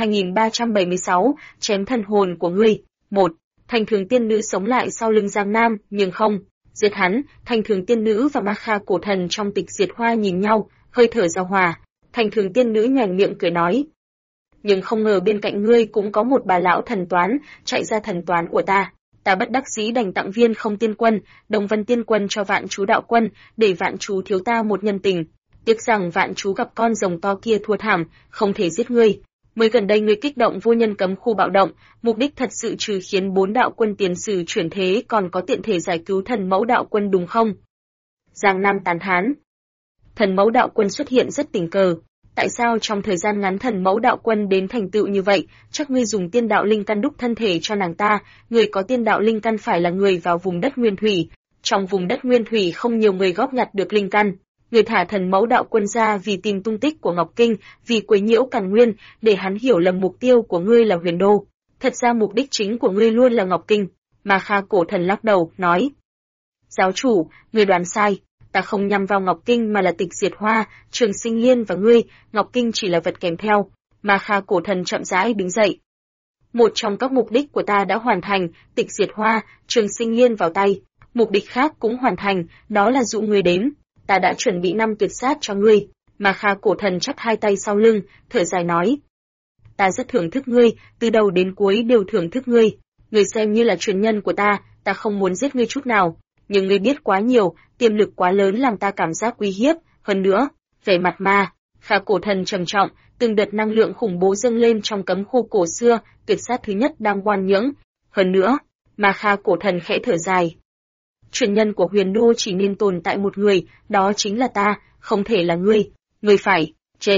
S1: 2376, chém thần hồn của ngươi. 1. Thành Thường Tiên Nữ sống lại sau lưng Giang Nam, nhưng không giết hắn. Thành Thường Tiên Nữ và Ma Kha cổ thần trong Tịch Diệt Hoa nhìn nhau, hơi thở giao hòa. Thành Thường Tiên Nữ nhoẻn miệng cười nói. Nhưng không ngờ bên cạnh ngươi cũng có một bà lão thần toán, chạy ra thần toán của ta. Ta bất đắc dĩ đành tặng viên không tiên quân, Đồng Vân tiên quân cho Vạn Chú đạo quân, để Vạn Chú thiếu ta một nhân tình. Tiếc rằng Vạn Chú gặp con rồng to kia thua thảm, không thể giết ngươi. Mới gần đây ngươi kích động vô nhân cấm khu bạo động, mục đích thật sự trừ khiến 4 đạo quân tiền sử chuyển thế còn có tiện thể giải cứu thần mẫu đạo quân đúng không? Giang Nam tán thán. Thần mẫu đạo quân xuất hiện rất tình cờ. Tại sao trong thời gian ngắn thần mẫu đạo quân đến thành tựu như vậy? Chắc ngươi dùng tiên đạo linh căn đúc thân thể cho nàng ta. Người có tiên đạo linh căn phải là người vào vùng đất nguyên thủy. Trong vùng đất nguyên thủy không nhiều người góp nhặt được linh căn. Người thả thần mẫu đạo quân ra vì tìm tung tích của Ngọc Kinh, vì quấy nhiễu Càn Nguyên, để hắn hiểu lầm mục tiêu của ngươi là Huyền Đô. Thật ra mục đích chính của ngươi luôn là Ngọc Kinh. Ma Kha cổ thần lắc đầu, nói. Giáo chủ, ngươi đoán sai. Ta không nhằm vào Ngọc Kinh mà là Tịch Diệt Hoa, Trường Sinh Liên và ngươi, Ngọc Kinh chỉ là vật kèm theo. Ma Kha cổ thần chậm rãi đứng dậy. Một trong các mục đích của ta đã hoàn thành, Tịch Diệt Hoa, Trường Sinh Liên vào tay. Mục đích khác cũng hoàn thành, đó là dụ ngươi đến. Ta đã chuẩn bị 5 tuyệt sát cho ngươi. Ma Kha cổ thần chắp hai tay sau lưng, thở dài nói. Ta rất thưởng thức ngươi, từ đầu đến cuối đều thưởng thức ngươi. Ngươi xem như là truyền nhân của ta không muốn giết ngươi chút nào. Nhưng ngươi biết quá nhiều, tiềm lực quá lớn làm ta cảm giác uy hiếp. Hơn nữa, về mặt Ma Kha cổ thần trầm trọng, từng đợt năng lượng khủng bố dâng lên trong cấm khu cổ xưa, tuyệt sát thứ nhất đang oan nhưỡng. Hơn nữa, Ma Kha cổ thần khẽ thở dài. Truyền nhân của Huyền Đô chỉ nên tồn tại một người, đó chính là ta, không thể là ngươi. Ngươi phải chết.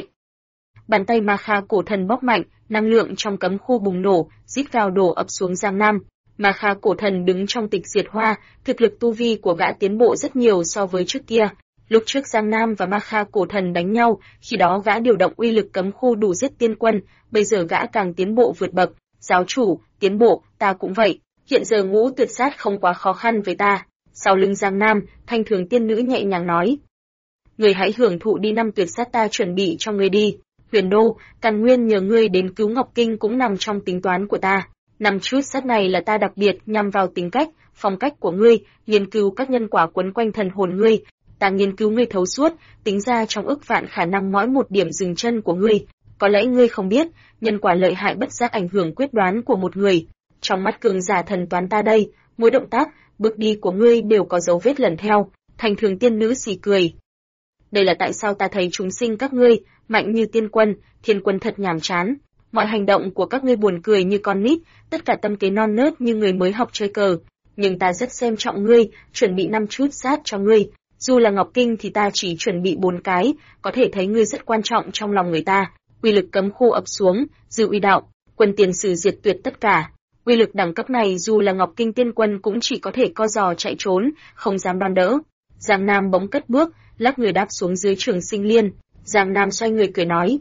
S1: Bàn tay Ma Kha cổ thần bóp mạnh, năng lượng trong cấm khu bùng nổ, rít vào đổ ập xuống Giang Nam. Ma Kha cổ thần đứng trong Tịch Diệt Hoa, thực lực tu vi của gã tiến bộ rất nhiều so với trước kia. Lúc trước Giang Nam và Ma Kha cổ thần đánh nhau, khi đó gã điều động uy lực cấm khu đủ giết tiên quân, bây giờ gã càng tiến bộ vượt bậc. Giáo chủ, tiến bộ, ta cũng vậy. Hiện giờ ngũ tuyệt sát không quá khó khăn với ta. Sau lưng Giang Nam, Thanh Thường Tiên Nữ nhẹ nhàng nói. Người hãy hưởng thụ đi 5 tuyệt sát ta chuẩn bị cho người đi. Huyền Đô, Càn Nguyên nhờ ngươi đến cứu Ngọc Kinh cũng nằm trong tính toán của ta. 5 chút sát này là ta đặc biệt nhằm vào tính cách, phong cách của ngươi, nghiên cứu các nhân quả quấn quanh thần hồn ngươi. Ta nghiên cứu ngươi thấu suốt, tính ra trong ức vạn khả năng mỗi một điểm dừng chân của ngươi. Có lẽ ngươi không biết, nhân quả lợi hại bất giác ảnh hưởng quyết đoán của một người. Trong mắt cường giả thần toán ta đây, mỗi động tác, bước đi của ngươi đều có dấu vết lần theo. Thành Thường tiên nữ xì cười. Đây là tại sao ta thấy chúng sinh các ngươi mạnh như tiên quân, thiên quân thật nhàm chán. Mọi hành động của các ngươi buồn cười như con nít, tất cả tâm kế non nớt như người mới học chơi cờ. Nhưng ta rất xem trọng ngươi, chuẩn bị 5 chút sát cho ngươi. Dù là Ngọc Kinh thì ta chỉ chuẩn bị 4 cái, có thể thấy ngươi rất quan trọng trong lòng người ta. Uy lực cấm khu ập xuống, dư uy đạo, quân tiền sử diệt tuyệt tất cả. Uy lực đẳng cấp này dù là Ngọc Kinh tiên quân cũng chỉ có thể co giò chạy trốn, không dám đón đỡ. Giang Nam bỗng cất bước, lắc người đáp xuống dưới Trường Sinh Liên. Giang Nam xoay người cười nói: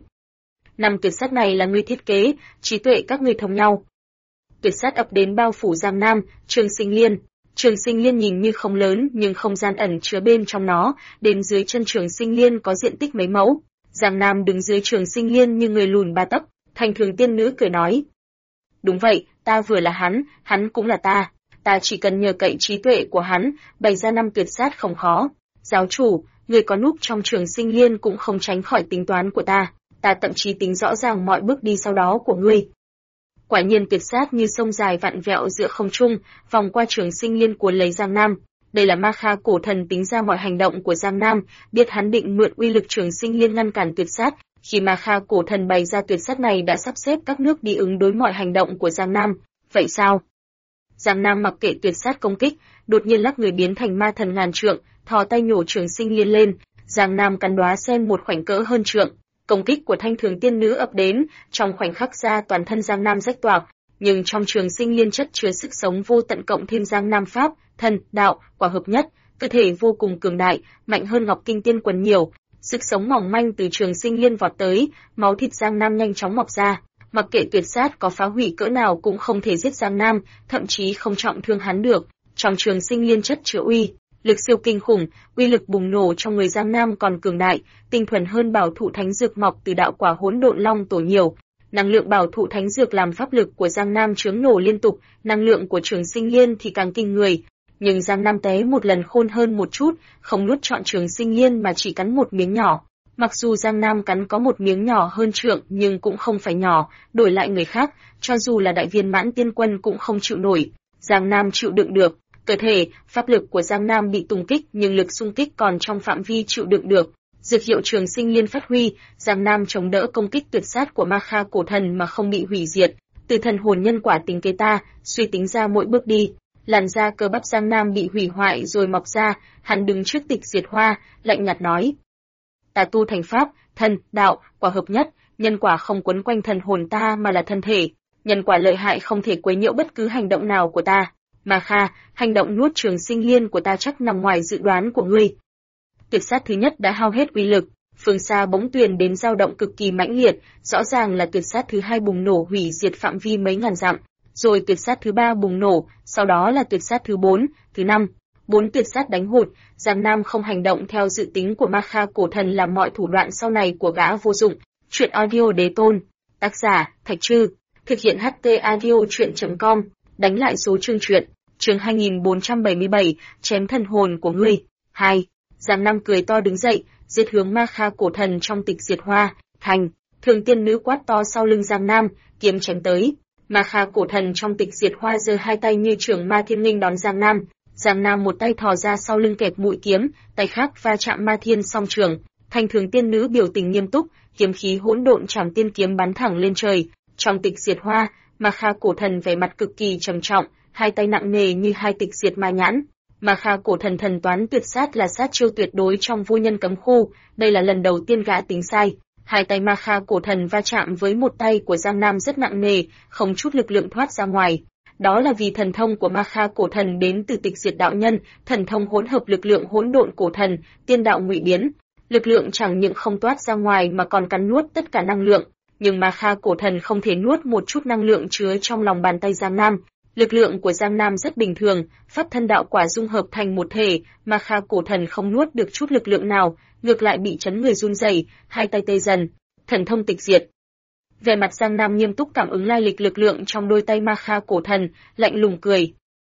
S1: 5 tuyệt sát này là ngươi thiết kế, trí tuệ các ngươi thống nhau. Tuyệt sát ập đến bao phủ Giang Nam, Trường Sinh Liên. Trường Sinh Liên nhìn như không lớn nhưng không gian ẩn chứa bên trong nó, đến dưới chân Trường Sinh Liên có diện tích mấy mẫu. Giang Nam đứng dưới Trường Sinh Liên như người lùn 3 tấc. Thành Thường tiên nữ cười nói: đúng vậy, ta vừa là hắn cũng là ta. Ta chỉ cần nhờ cậy trí tuệ của hắn, bày ra 5 tuyệt sát không khó. Giáo chủ, người có núp trong Trường Sinh Liên cũng không tránh khỏi tính toán của ta. Ta thậm chí tính rõ ràng mọi bước đi sau đó của ngươi. Quả nhiên tuyệt sát như sông dài vặn vẹo giữa không trung, vòng qua Trường Sinh Liên cuốn lấy Giang Nam. Đây là Ma Kha cổ thần tính ra mọi hành động của Giang Nam, biết hắn định mượn uy lực Trường Sinh Liên ngăn cản tuyệt sát. Khi Ma Kha cổ thần bày ra tuyệt sát này đã sắp xếp các nước đi ứng đối mọi hành động của Giang Nam. Vậy sao? Giang Nam mặc kệ tuyệt sát công kích, đột nhiên lắc người biến thành ma thần ngàn trượng, thò tay nhổ Trường Sinh Liên lên. Giang Nam cắn đóa sen một khoảnh cỡ hơn trượng. Công kích của Thanh Thường tiên nữ ập đến, trong khoảnh khắc ra toàn thân Giang Nam rách toạc, nhưng trong Trường Sinh Liên chất chứa sức sống vô tận cộng thêm Giang Nam pháp, thân, đạo, quả hợp nhất, cơ thể vô cùng cường đại, mạnh hơn Ngọc Kinh tiên quân nhiều. Sức sống mỏng manh từ Trường Sinh Liên vọt tới, máu thịt Giang Nam nhanh chóng mọc ra. Mặc kệ tuyệt sát có phá hủy cỡ nào cũng không thể giết Giang Nam, thậm chí không trọng thương hắn được. Trong Trường Sinh Liên chất chứa lực siêu kinh khủng, uy lực bùng nổ trong người Giang Nam còn cường đại, tinh thuần hơn bảo thụ thánh dược mọc từ đạo quả hỗn độn long tổ nhiều. Năng lượng bảo thụ thánh dược làm pháp lực của Giang Nam chướng nổ liên tục, năng lượng của Trường Sinh Liên thì càng kinh người. Nhưng Giang Nam té một lần khôn hơn một chút, không nuốt trọn Trường Sinh Liên mà chỉ cắn một miếng nhỏ. Mặc dù Giang Nam cắn có một miếng nhỏ hơn trượng nhưng cũng không phải nhỏ, đổi lại người khác, cho dù là đại viên mãn tiên quân cũng không chịu nổi. Giang Nam chịu đựng được. Cơ thể, pháp lực của Giang Nam bị tùng kích nhưng lực xung kích còn trong phạm vi chịu đựng được. Dược hiệu Trường Sinh Liên phát huy, Giang Nam chống đỡ công kích tuyệt sát của Ma Kha cổ thần mà không bị hủy diệt. Từ thần hồn nhân quả tính kế ta, suy tính ra mỗi bước đi, làn da cơ bắp Giang Nam bị hủy hoại rồi mọc ra, hắn đứng trước tịch diệt hoa, lạnh nhạt nói: ta tu thành pháp, thân, đạo, quả hợp nhất, nhân quả không quấn quanh thần hồn ta mà là thân thể. Nhân quả lợi hại không thể quấy nhiễu bất cứ hành động nào của ta. Ma Kha, hành động nuốt Trường Sinh Liên của ta chắc nằm ngoài dự đoán của ngươi. Tuyệt sát thứ nhất đã hao hết uy lực, phương xa bỗng truyền đến dao động cực kỳ mãnh liệt, rõ ràng là tuyệt sát thứ hai bùng nổ hủy diệt phạm vi mấy ngàn dặm, rồi tuyệt sát thứ ba bùng nổ, sau đó là tuyệt sát thứ 4, thứ 5. 4 tuyệt sát đánh hụt, Giang Nam không hành động theo dự tính của Ma Kha cổ thần làm mọi thủ đoạn sau này của gã vô dụng. Truyện audio đế tôn, tác giả Thạch Trư, thực hiện HT audio truyện.com. Đánh lại số chương truyện, chương 2477, chém thần hồn của ngươi. 2. Giang Nam cười to đứng dậy, giết hướng Ma Kha cổ thần trong tịch diệt hoa. Thành Thường tiên nữ quát to sau lưng Giang Nam, kiếm chém tới. Ma Kha cổ thần trong tịch diệt hoa giơ hai tay như trưởng ma thiên nghênh đón Giang Nam. Giang Nam một tay thò ra sau lưng kẹp mũi kiếm, tay khác va chạm ma thiên song trường. Thành Thường tiên nữ biểu tình nghiêm túc, kiếm khí hỗn độn trảm tiên kiếm bắn thẳng lên trời. Trong tịch diệt hoa, Ma Kha cổ thần vẻ mặt cực kỳ trầm trọng, hai tay nặng nề như hai tịch diệt ma nhãn. Ma Kha cổ thần thần toán tuyệt sát là sát chiêu tuyệt đối trong vô nhân cấm khu, đây là lần đầu tiên gã tính sai. Hai tay Ma Kha cổ thần va chạm với một tay của Giang Nam rất nặng nề, không chút lực lượng thoát ra ngoài. Đó là vì thần thông của Ma Kha cổ thần đến từ tịch diệt đạo nhân, thần thông hỗn hợp lực lượng hỗn độn cổ thần, tiên đạo ngụy biến. Lực lượng chẳng những không toát ra ngoài mà còn cắn nuốt tất cả năng lượng. Nhưng Ma Kha cổ thần không thể nuốt một chút năng lượng chứa trong lòng bàn tay Giang Nam. Lực lượng của Giang Nam rất bình thường, pháp thân đạo quả dung hợp thành một thể, Ma Kha cổ thần không nuốt được chút lực lượng nào, ngược lại bị chấn người run rẩy, hai tay tê dần. Thần thông tịch diệt. Vẻ mặt Giang Nam nghiêm túc cảm ứng lai lịch lực lượng trong đôi tay Ma Kha cổ thần, lạnh lùng cười.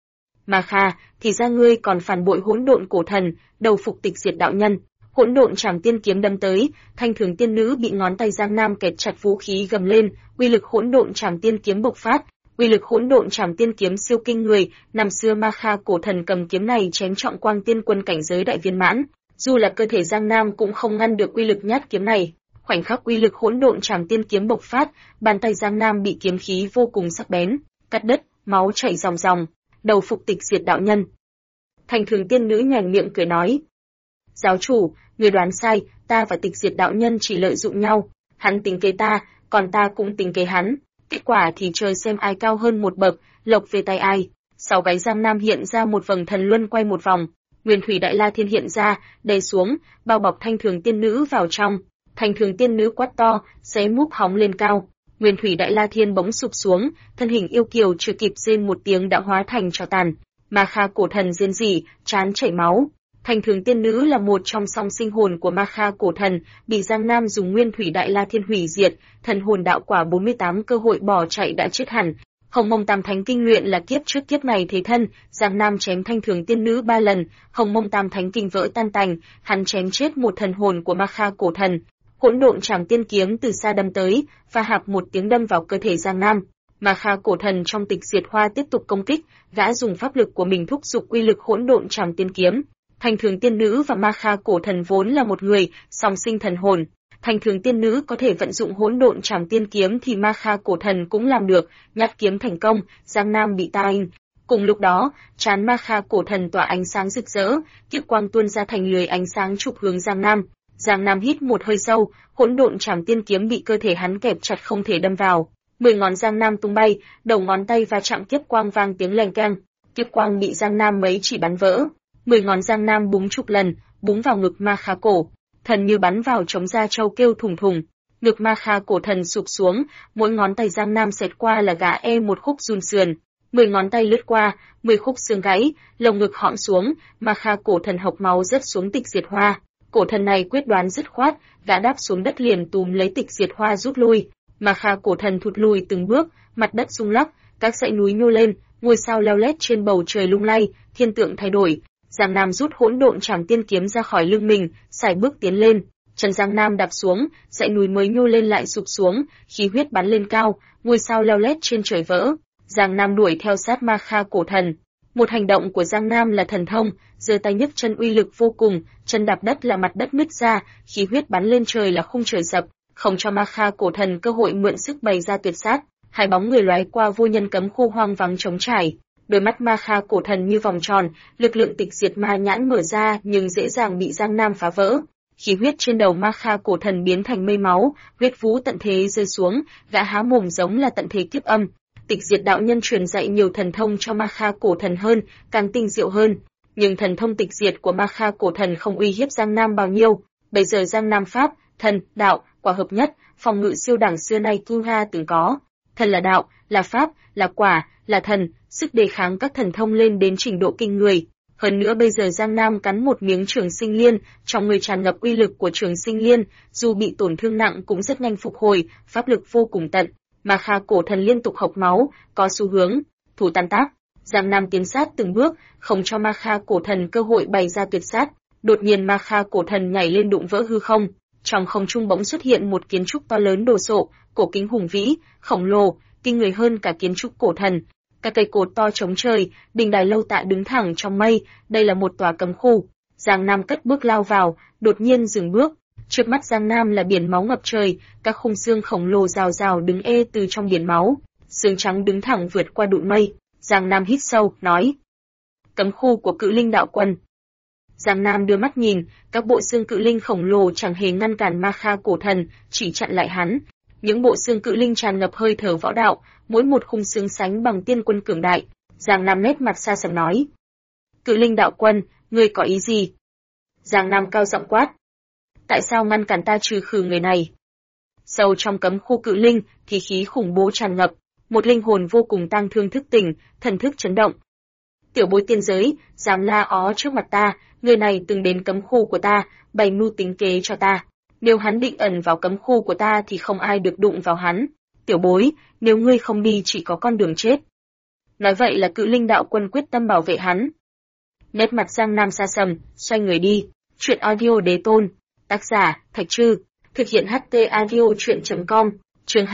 S1: Ma Kha, thì ra ngươi còn phản bội hỗn độn cổ thần, đầu phục tịch diệt đạo nhân. Hỗn độn trảm tiên kiếm đâm tới, Thanh Thường tiên nữ bị ngón tay Giang Nam kẹp chặt vũ khí gầm lên, uy lực hỗn độn trảm tiên kiếm bộc phát, uy lực hỗn độn trảm tiên kiếm siêu kinh người, năm xưa Ma Kha cổ thần cầm kiếm này chém trọng quang tiên quân cảnh giới đại viên mãn, dù là cơ thể Giang Nam cũng không ngăn được uy lực nhát kiếm này. Khoảnh khắc uy lực hỗn độn trảm tiên kiếm bộc phát, bàn tay Giang Nam bị kiếm khí vô cùng sắc bén, cắt đứt, máu chảy ròng ròng, đầu phục tịch diệt đạo nhân. Thanh Thường tiên nữ nhoẻn miệng cười nói: "Giáo chủ, người đoán sai, ta và tịch diệt đạo nhân chỉ lợi dụng nhau, hắn tính kế ta, còn ta cũng tính kế hắn. Kết quả thì trời xem ai cao hơn một bậc, lộc về tay ai." Sau gáy Giang Nam hiện ra một vầng thần luân quay một vòng, Nguyên Thủy Đại La Thiên hiện ra, đè xuống, bao bọc Thanh Thường tiên nữ vào trong. Thanh Thường tiên nữ quát to, xé múp hóng lên cao. Nguyên Thủy Đại La Thiên bỗng sụp xuống, thân hình yêu kiều chưa kịp rên một tiếng đã hóa thành tro tàn. Ma Kha cổ thần rên rỉ, trán chảy máu. Thanh Thường tiên nữ là một trong song sinh hồn của Ma Kha cổ thần, bị Giang Nam dùng Nguyên Thủy Đại La Thiên hủy diệt, thần hồn đạo quả 48 cơ hội bỏ chạy đã chết hẳn. Hồng Mông Tam Thánh kinh luyện là kiếp trước kiếp này thế thân, Giang Nam chém Thanh Thường tiên nữ 3 lần, Hồng Mông Tam Thánh kinh vỡ tan tành, hắn chém chết một thần hồn của Ma Kha cổ thần. Hỗn độn trảm tiên kiếm từ xa đâm tới, và hạp một tiếng đâm vào cơ thể Giang Nam. Ma Kha cổ thần trong tịch diệt hoa tiếp tục công kích, gã dùng pháp lực của mình thúc giục uy lực hỗn độn trảm tiên kiếm. Thanh Thường tiên nữ và Ma Kha cổ thần vốn là một người, song sinh thần hồn. Thanh Thường tiên nữ có thể vận dụng hỗn độn trảm tiên kiếm thì Ma Kha cổ thần cũng làm được, nhát kiếm thành công, Giang Nam bị tai. Cùng lúc đó, trán Ma Kha cổ thần tỏa ánh sáng rực rỡ, kiếp quang tuôn ra thành lưới ánh sáng chụp hướng Giang Nam. Giang Nam hít một hơi sâu, hỗn độn trảm tiên kiếm bị cơ thể hắn kẹp chặt không thể đâm vào. 10 ngón Giang Nam tung bay, đầu ngón tay va chạm kiếp quang vang tiếng leng keng, kiếp quang bị Giang Nam mấy chỉ bắn vỡ. 10 ngón Giang Nam búng chục lần, búng vào ngực Ma Kha cổ thần như bắn vào trống da trâu kêu thùng thùng. Ngực Ma Kha cổ thần sụp xuống, mỗi ngón tay Giang Nam xẹt qua là gã một khúc run sườn. 10 ngón tay lướt qua, 10 khúc xương gãy, lồng ngực hõm xuống, Ma Kha cổ thần hộc máu rớt xuống tịch diệt hoa. Cổ thần này quyết đoán dứt khoát, gã đáp xuống đất liền túm lấy tịch diệt hoa rút lui. Ma Kha cổ thần thụt lùi từng bước, mặt đất rung lắc, các dãy núi nhô lên, ngôi sao leo lét trên bầu trời lung lay, thiên tượng thay đổi. Giang Nam rút hỗn độn trảm tiên kiếm ra khỏi lưng mình, sải bước tiến lên. Chân Giang Nam đạp xuống, dãy núi mới nhô lên lại sụp xuống, khí huyết bắn lên cao, ngôi sao leo lét trên trời vỡ. Giang Nam đuổi theo sát Ma Kha cổ thần. Một hành động của Giang Nam là thần thông, giơ tay nhấc chân uy lực vô cùng, chân đạp đất là mặt đất nứt ra, khí huyết bắn lên trời là khung trời sập, không cho Ma Kha cổ thần cơ hội mượn sức bày ra tuyệt sát. Hai bóng người lóe qua vô nhân cấm khu hoang vắng trống trải. Đôi mắt Ma Kha cổ thần như vòng tròn, lực lượng tịch diệt ma nhãn mở ra nhưng dễ dàng bị Giang Nam phá vỡ. Khí huyết trên đầu Ma Kha cổ thần biến thành mây máu, huyết vũ tận thế rơi xuống, gã há mồm giống là tận thế kiếp âm. Tịch diệt đạo nhân truyền dạy nhiều thần thông cho Ma Kha cổ thần hơn, càng tinh diệu hơn. Nhưng thần thông tịch diệt của Ma Kha cổ thần không uy hiếp Giang Nam bao nhiêu. Bây giờ Giang Nam pháp, thần, đạo, quả hợp nhất, phòng ngự siêu đẳng xưa nay Kim Ha từng có. Thần là đạo, là pháp, là quả, là thần, sức đề kháng các thần thông lên đến trình độ kinh người. Hơn nữa bây giờ Giang Nam cắn một miếng Trường Sinh Liên, trong người tràn ngập uy lực của Trường Sinh Liên, dù bị tổn thương nặng cũng rất nhanh phục hồi, pháp lực vô cùng tận. Ma Kha cổ thần liên tục hộc máu, có xu hướng thủ tan tác. Giang Nam tiến sát từng bước, không cho Ma Kha cổ thần cơ hội bày ra tuyệt sát. Đột nhiên Ma Kha cổ thần nhảy lên đụng vỡ hư không, trong không trung bỗng xuất hiện một kiến trúc to lớn đồ sộ, cổ kính hùng vĩ, khổng lồ, kinh người hơn cả kiến trúc cổ thần. Các cây cột to chống trời, đình đài lâu tạ đứng thẳng trong mây, đây là một tòa cấm khu. Giang Nam cất bước lao vào, đột nhiên dừng bước. Trước mắt Giang Nam là biển máu ngập trời, các khung xương khổng lồ rào rào đứng từ trong biển máu. Xương trắng đứng thẳng vượt qua đụn mây. Giang Nam hít sâu, nói: Cấm khu của Cự Linh đạo quân. Giang Nam đưa mắt nhìn, các bộ xương cự linh khổng lồ chẳng hề ngăn cản Ma Kha cổ thần, chỉ chặn lại hắn. Những bộ xương cự linh tràn ngập hơi thở võ đạo, mỗi một khung xương sánh bằng tiên quân cường đại. Giang Nam nét mặt xa sầm nói: Cự Linh đạo quân, ngươi có ý gì? Giang Nam cao giọng quát: Tại sao ngăn cản ta trừ khử người này? Sâu trong cấm khu cự linh, thì khí khủng bố tràn ngập, một linh hồn vô cùng tang thương thức tỉnh, thần thức chấn động. Tiểu bối tiên giới, dám la ó trước mặt ta, người này từng đến cấm khu của ta, bày mưu tính kế cho ta. Nếu hắn định ẩn vào cấm khu của ta thì không ai được đụng vào hắn. Tiểu bối, nếu ngươi không đi chỉ có con đường chết. Nói vậy là Cự Linh đạo quân quyết tâm bảo vệ hắn. Nét mặt Giang Nam xa sầm, xoay người đi. Chuyện audio đế tôn. Tác giả, Thạch Trư. Thực hiện HT audio chuyện.com. Chương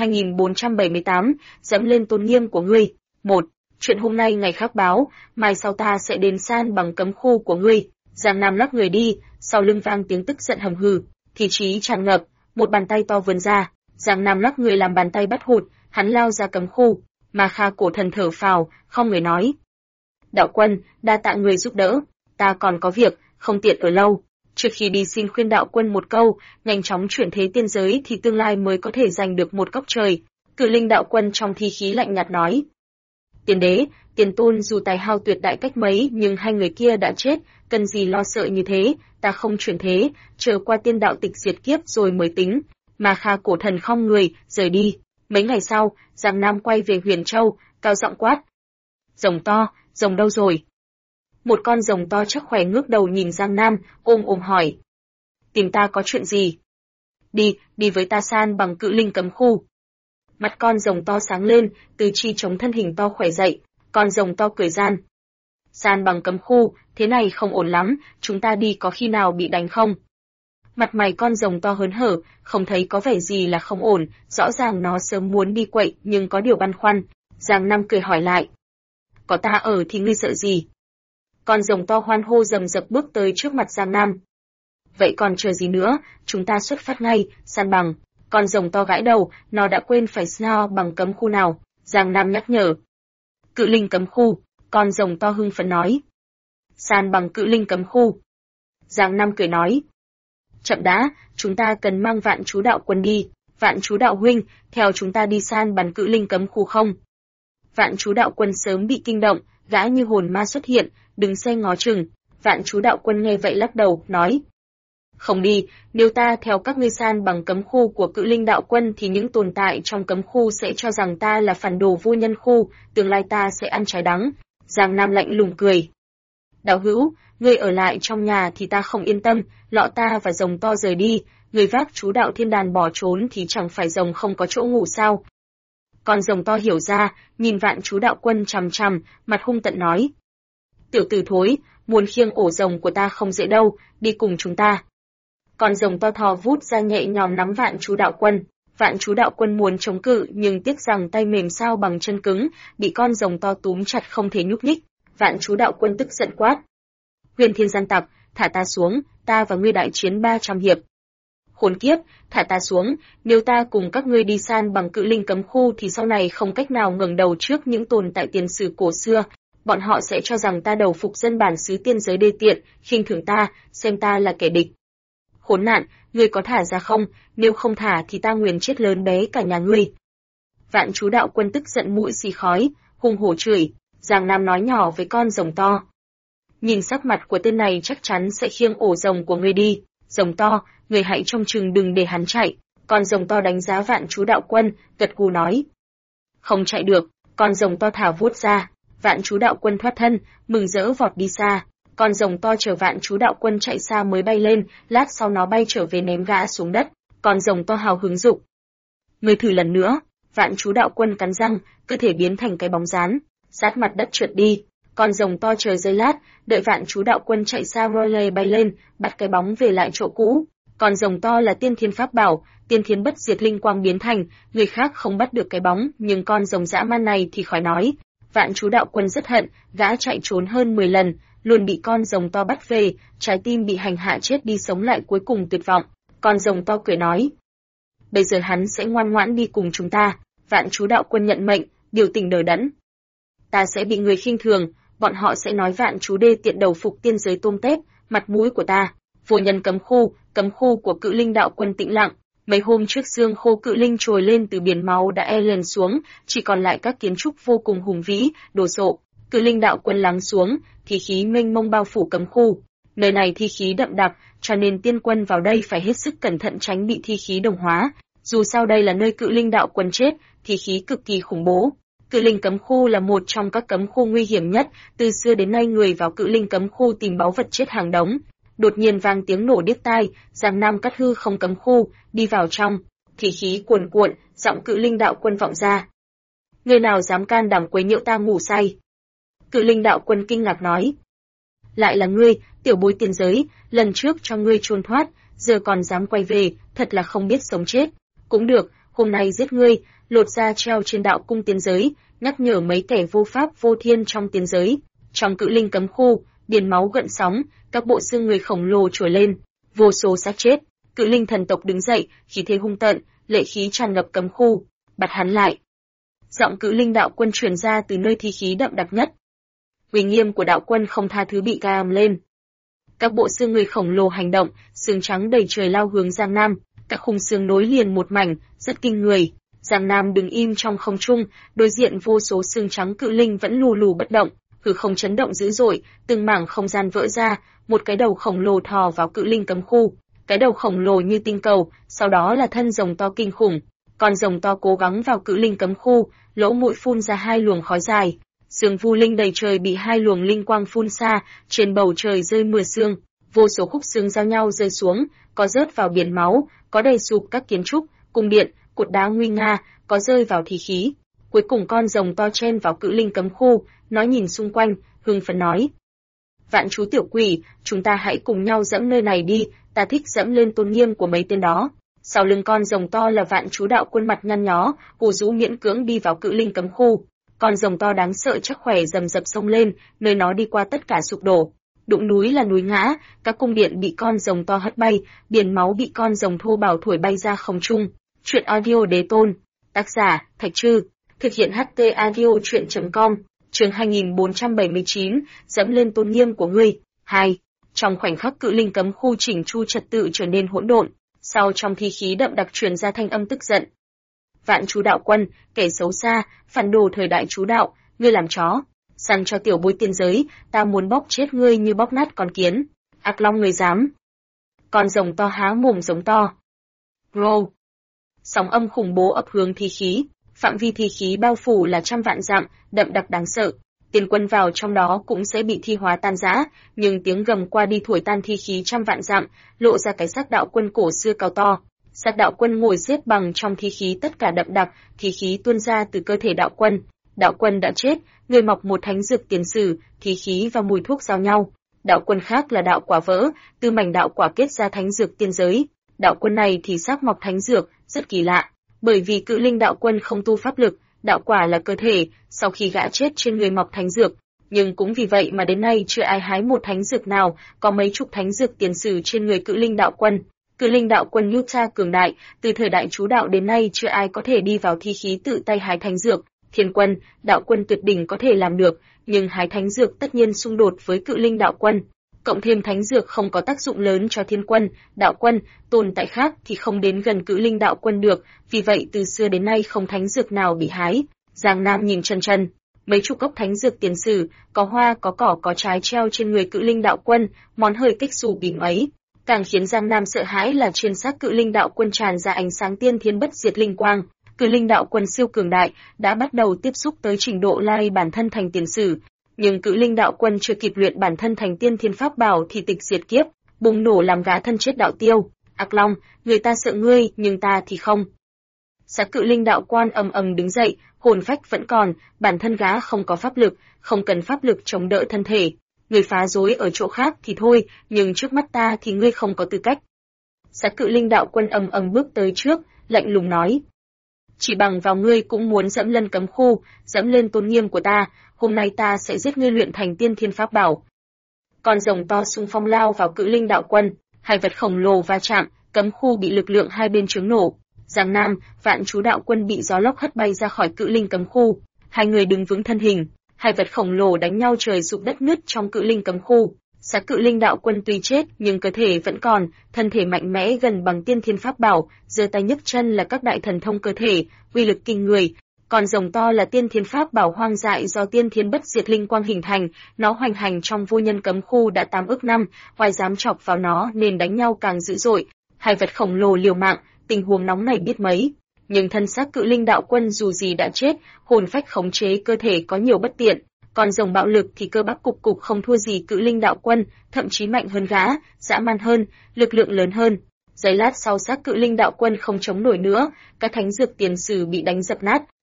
S1: 2478, dẫm lên tôn nghiêm của ngươi. 1. Chuyện hôm nay ngày khác báo, mai sau ta sẽ đến san bằng cấm khu của ngươi. Giang Nam lắc người đi, sau lưng vang tiếng tức giận hầm hừ, thì trí tràn ngập, một bàn tay to vươn ra. Giang Nam lắc người làm bàn tay bắt hụt, hắn lao ra cấm khu. Mà Kha cổ thần thở phào, không người nói. Đạo quân, đa tạ người giúp đỡ, ta còn có việc, không tiện ở lâu. Trước khi đi xin khuyên đạo quân một câu, nhanh chóng chuyển thế tiên giới thì tương lai mới có thể giành được một cốc trời. Cự Linh đạo quân trong thi khí lạnh nhạt nói. Tiên đế, tiền tôn dù tài hao tuyệt đại cách mấy nhưng hai người kia đã chết, cần gì lo sợ như thế, ta không chuyển thế, chờ qua tiên đạo tịch diệt kiếp rồi mới tính. Mà Kha cổ thần không người, rời đi. Mấy ngày sau, Giang Nam quay về Huyền Châu, cao giọng quát. Rồng to, rồng đâu rồi? Một con rồng to chắc khỏe ngước đầu nhìn Giang Nam, ôm hỏi. Tìm ta có chuyện gì? Đi với ta san bằng Cự Linh cấm khu. Mặt con rồng to sáng lên, từ chi chống thân hình to khỏe dậy, con rồng to cười gian. San bằng cấm khu, thế này không ổn lắm, chúng ta đi có khi nào bị đánh không? Mặt mày con rồng to hớn hở, không thấy có vẻ gì là không ổn, rõ ràng nó sớm muốn đi quậy nhưng có điều băn khoăn. Giang Nam cười hỏi lại. Có ta ở thì ngươi sợ gì? Con rồng to hoan hô rầm rập bước tới trước mặt Giang Nam. Vậy còn chờ gì nữa, chúng ta xuất phát ngay, san bằng. Con rồng to gãi đầu, nó đã quên phải sao bằng cấm khu nào. Giang Nam nhắc nhở. Cự Linh cấm khu, con rồng to hưng phấn nói. San bằng Cự Linh cấm khu. Giang Nam cười nói. Chậm đã, chúng ta cần mang Vạn Chú đạo quân đi. Vạn Chú đạo huynh, theo chúng ta đi san bằng Cự Linh cấm khu không? Vạn Chú đạo quân sớm bị kinh động, gã như hồn ma xuất hiện, đứng xe ngó chừng. Vạn Chú đạo quân nghe vậy lắc đầu, nói. Không đi, nếu ta theo các ngươi san bằng cấm khu của Cự Linh đạo quân thì những tồn tại trong cấm khu sẽ cho rằng ta là phản đồ vô nhân khu, tương lai ta sẽ ăn trái đắng. Giang Nam lạnh lùng cười. Đạo hữu, ngươi ở lại trong nhà thì ta không yên tâm, lọ ta và rồng to rời đi, người vác Chú đạo thiên đàn bỏ trốn thì chẳng phải rồng không có chỗ ngủ sao? Con rồng to hiểu ra, nhìn Vạn Chú đạo quân chằm chằm, mặt hung tận nói. Tiểu tử thối, muốn khiêng ổ rồng của ta không dễ đâu, đi cùng chúng ta. Con rồng to thò vút ra nhẹ nhõm nắm Vạn Chú đạo quân. Vạn Chú đạo quân muốn chống cự nhưng tiếc rằng tay mềm sao bằng chân cứng, bị con rồng to túm chặt không thể nhúc nhích. Vạn Chú đạo quân tức giận quát. Huyền Thiên gian tặc, thả ta xuống, ta và ngươi đại chiến 300 hiệp. Khốn kiếp, thả ta xuống, nếu ta cùng các ngươi đi san bằng Cự Linh cấm khu thì sau này không cách nào ngẩng đầu trước những tồn tại tiền sử cổ xưa, bọn họ sẽ cho rằng ta đầu phục dân bản xứ tiên giới đê tiện, khinh thường ta, xem ta là kẻ địch. Khốn nạn, ngươi có thả ra không, nếu không thả thì ta nguyền chết lớn bé cả nhà ngươi. Vạn Chú đạo quân tức giận mũi xì khói, hùng hổ chửi. Giang Nam nói nhỏ với con rồng to. Nhìn sắc mặt của tên này chắc chắn sẽ khiêng ổ rồng của ngươi đi. Rồng to, người hãy trông chừng đừng để hắn chạy. Con rồng to đánh giá Vạn Chú đạo quân, gật gù nói. Không chạy được, con rồng to thả vuốt ra. Vạn Chú đạo quân thoát thân, mừng rỡ vọt đi xa. Con rồng to chờ Vạn Chú đạo quân chạy xa mới bay lên, lát sau nó bay trở về ném gã xuống đất. Con rồng to hào hứng dục. Ngươi thử lần nữa. Vạn Chú đạo quân cắn răng, cơ thể biến thành cái bóng rán, sát mặt đất trượt đi. Con rồng to chờ giây lát, đợi Vạn Chú đạo quân chạy xa rồi bay lên, bắt cái bóng về lại chỗ cũ. Con rồng to là tiên thiên pháp bảo, tiên thiên bất diệt linh quang biến thành, người khác không bắt được cái bóng, nhưng con rồng dã man này thì khỏi nói. Vạn Chú đạo quân rất hận, gã chạy trốn hơn 10 lần, luôn bị con rồng to bắt về, trái tim bị hành hạ chết đi sống lại cuối cùng tuyệt vọng. Con rồng to cười nói. Bây giờ hắn sẽ ngoan ngoãn đi cùng chúng ta. Vạn Chú đạo quân nhận mệnh, biểu tình đờ đẫn. Ta sẽ bị người khinh thường, bọn họ sẽ nói Vạn Chú đê tiện đầu phục tiên giới tôm tép, mặt mũi của ta. Vô nhân cấm khu của Cự Linh đạo quân tĩnh lặng. Mấy hôm trước xương khô Cự Linh trồi lên từ biển máu đã lên xuống, chỉ còn lại các kiến trúc vô cùng hùng vĩ, đồ sộ. Cự Linh đạo quân lắng xuống, thì khí mênh mông bao phủ cấm khu. Nơi này thi khí đậm đặc, cho nên tiên quân vào đây phải hết sức cẩn thận tránh bị thi khí đồng hóa. Dù sao đây là nơi Cự Linh đạo quân chết, thi khí cực kỳ khủng bố. Cự Linh cấm khu là một trong các cấm khu nguy hiểm nhất, từ xưa đến nay người vào Cự Linh cấm khu tìm báu vật chết hàng đống. Đột nhiên vang tiếng nổ điếc tai, Giang Nam cắt hư không cấm khu, đi vào trong, thi khí cuồn cuộn, giọng Cự Linh đạo quân vọng ra. người nào dám can đảm quấy nhiễu ta ngủ say? Cự Linh đạo quân kinh ngạc nói. Lại là ngươi, tiểu bối tiên giới, lần trước cho ngươi trốn thoát, giờ còn dám quay về, thật là không biết sống chết. Cũng được, hôm nay giết ngươi, lột da treo trên đạo cung tiên giới, nhắc nhở mấy kẻ vô pháp vô thiên trong tiên giới. Trong Cự Linh cấm khu, biển máu gợn sóng, các bộ xương người khổng lồ trồi lên, vô số xác chết. Cự Linh thần tộc đứng dậy, khí thế hung tợn, lệ khí tràn ngập cấm khu, bắt hắn lại. Giọng Cự Linh đạo quân truyền ra từ nơi thi khí đậm đặc nhất. Uy nghiêm của đạo quân không tha thứ bị ca ầm lên. Các bộ xương người khổng lồ hành động, xương trắng đầy trời lao hướng Giang Nam, các khung xương nối liền một mảnh, rất kinh người. Giang Nam đứng im trong không trung, đối diện vô số xương trắng Cự Linh vẫn lù lù bất động, hư không chấn động dữ dội, từng mảng không gian vỡ ra, một cái đầu khổng lồ thò vào Cự Linh cấm khu. Cái đầu khổng lồ như tinh cầu, sau đó là thân rồng to kinh khủng. Con rồng to cố gắng vào Cự Linh cấm khu, lỗ mũi phun ra hai luồng khói dài. Sương vu linh đầy trời bị hai luồng linh quang phun xa, trên bầu trời rơi mưa sương, vô số khúc xương giao nhau rơi xuống, có rớt vào biển máu, có đầy sụp các kiến trúc, cung điện, cột đá nguy nga, có rơi vào thi khí. Cuối cùng con rồng to chen vào Cự Linh cấm khu, nó nhìn xung quanh, hưng phấn nói: Vạn chú tiểu quỷ, chúng ta hãy cùng nhau dẫm nơi này đi, ta thích dẫm lên tôn nghiêm của mấy tên đó. Sau lưng con rồng to là Vạn chú đạo quân mặt nhăn nhó, hù dũ miễn cưỡng đi vào Cự Linh cấm khu. Con rồng to đáng sợ chắc khỏe rầm rập xông lên, nơi nó đi qua tất cả sụp đổ. Đụng núi là núi ngã, các cung điện bị con rồng to hất bay, biển máu bị con rồng thô bảo thổi bay ra không trung. Truyện audio đế tôn. Tác giả: Thạch Trư. Thực hiện HT audio truyện.com. Chương 2479, dẫm lên tôn nghiêm của ngươi. 2. Trong khoảnh khắc Cự Linh cấm khu chỉnh chu trật tự trở nên hỗn độn, sau trong thi khí đậm đặc truyền ra thanh âm tức giận. Vạn chú đạo quân, kẻ xấu xa, phản đồ thời đại chú đạo, ngươi làm chó, săn cho tiểu bối tiên giới, ta muốn bóp chết ngươi như bóp nát con kiến. Ác Long ngươi dám. Con rồng to há mồm giống to. Row. Sóng âm khủng bố ập hướng thi khí, phạm vi thi khí bao phủ là trăm vạn dặm, đậm đặc đáng sợ. Tiên quân vào trong đó cũng sẽ bị thi hóa tan rã, nhưng tiếng gầm qua đi thổi tan thi khí trăm vạn dặm, lộ ra cái xác đạo quân cổ xưa cao to. Xác đạo quân ngồi xếp bằng trong thi khí tất cả đậm đặc, thi khí tuôn ra từ cơ thể đạo quân. Đạo quân đã chết, người mọc một thánh dược tiền sử, thi khí và mùi thuốc giao nhau. Đạo quân khác là đạo quả vỡ, từ mảnh đạo quả kết ra thánh dược tiên giới. Đạo quân này thì xác mọc thánh dược, rất kỳ lạ. Bởi vì Cự Linh đạo quân không tu pháp lực, đạo quả là cơ thể, sau khi gã chết trên người mọc thánh dược. Nhưng cũng vì vậy mà đến nay chưa ai hái một thánh dược nào, có mấy chục thánh dược tiền sử trên người Cự Linh đạo quân. Cự Linh đạo quân Utah cường đại, từ thời đại chú đạo đến nay chưa ai có thể đi vào thi khí tự tay hái thánh dược. Thiên quân, đạo quân tuyệt đỉnh có thể làm được, nhưng hái thánh dược tất nhiên xung đột với Cự Linh đạo quân. Cộng thêm thánh dược không có tác dụng lớn cho thiên quân, đạo quân, tồn tại khác thì không đến gần Cự Linh đạo quân được, vì vậy từ xưa đến nay không thánh dược nào bị hái. Giang Nam nhìn chân chân, mấy chục gốc thánh dược tiền sử, có hoa, có cỏ, có trái treo trên người Cự Linh đạo quân, món hơi cách xù bìm ấy. Càng khiến Giang Nam sợ hãi là trên xác Cự Linh đạo quân tràn ra ánh sáng tiên thiên bất diệt linh quang. Cự Linh đạo quân siêu cường đại, đã bắt đầu tiếp xúc tới trình độ lai bản thân thành tiền sử. Nhưng Cự Linh đạo quân chưa kịp luyện bản thân thành tiên thiên pháp bảo thì tịch diệt kiếp, bùng nổ làm gã thân chết đạo tiêu. Ác Long, người ta sợ ngươi, nhưng ta thì không. Xác Cự Linh đạo quan ầm ầm đứng dậy, hồn phách vẫn còn, bản thân gã không có pháp lực, không cần pháp lực chống đỡ thân thể. Người phá rối ở chỗ khác thì thôi, nhưng trước mắt ta thì ngươi không có tư cách. Xác Cự Linh đạo quân ầm ầm bước tới trước, lạnh lùng nói: Chỉ bằng vào ngươi cũng muốn dẫm lên cấm khu, dẫm lên tôn nghiêm của ta, hôm nay ta sẽ giết ngươi luyện thành tiên thiên pháp bảo. Con rồng to xung phong lao vào Cự Linh đạo quân, hai vật khổng lồ va chạm, cấm khu bị lực lượng hai bên chướng nổ. Giang Nam, Vạn chú đạo quân bị gió lốc hất bay ra khỏi Cự Linh cấm khu, hai người đứng vững thân hình, hai vật khổng lồ đánh nhau trời sụp đất nứt trong Cự Linh cấm khu. Xác Cự Linh đạo quân tuy chết nhưng cơ thể vẫn còn, thân thể mạnh mẽ gần bằng tiên thiên pháp bảo, giơ tay nhấc chân là các đại thần thông cơ thể, uy lực kinh người. Còn rồng to là tiên thiên pháp bảo hoang dại do tiên thiên bất diệt linh quang hình thành, nó hoành hành trong vô nhân cấm khu đã 8 ức năm, ngoài dám chọc vào nó nên đánh nhau càng dữ dội. Hai vật khổng lồ liều mạng, tình huống nóng này biết mấy. Nhưng thân xác Cự Linh đạo quân dù gì đã chết, hồn phách khống chế cơ thể có nhiều bất tiện. Còn rồng bạo lực thì cơ bắp cục cục không thua gì Cự Linh đạo quân, thậm chí mạnh hơn gã, dã man hơn, lực lượng lớn hơn. Giây lát sau xác Cự Linh đạo quân không chống nổi nữa, các thánh dược tiền sử bị đánh dập nát,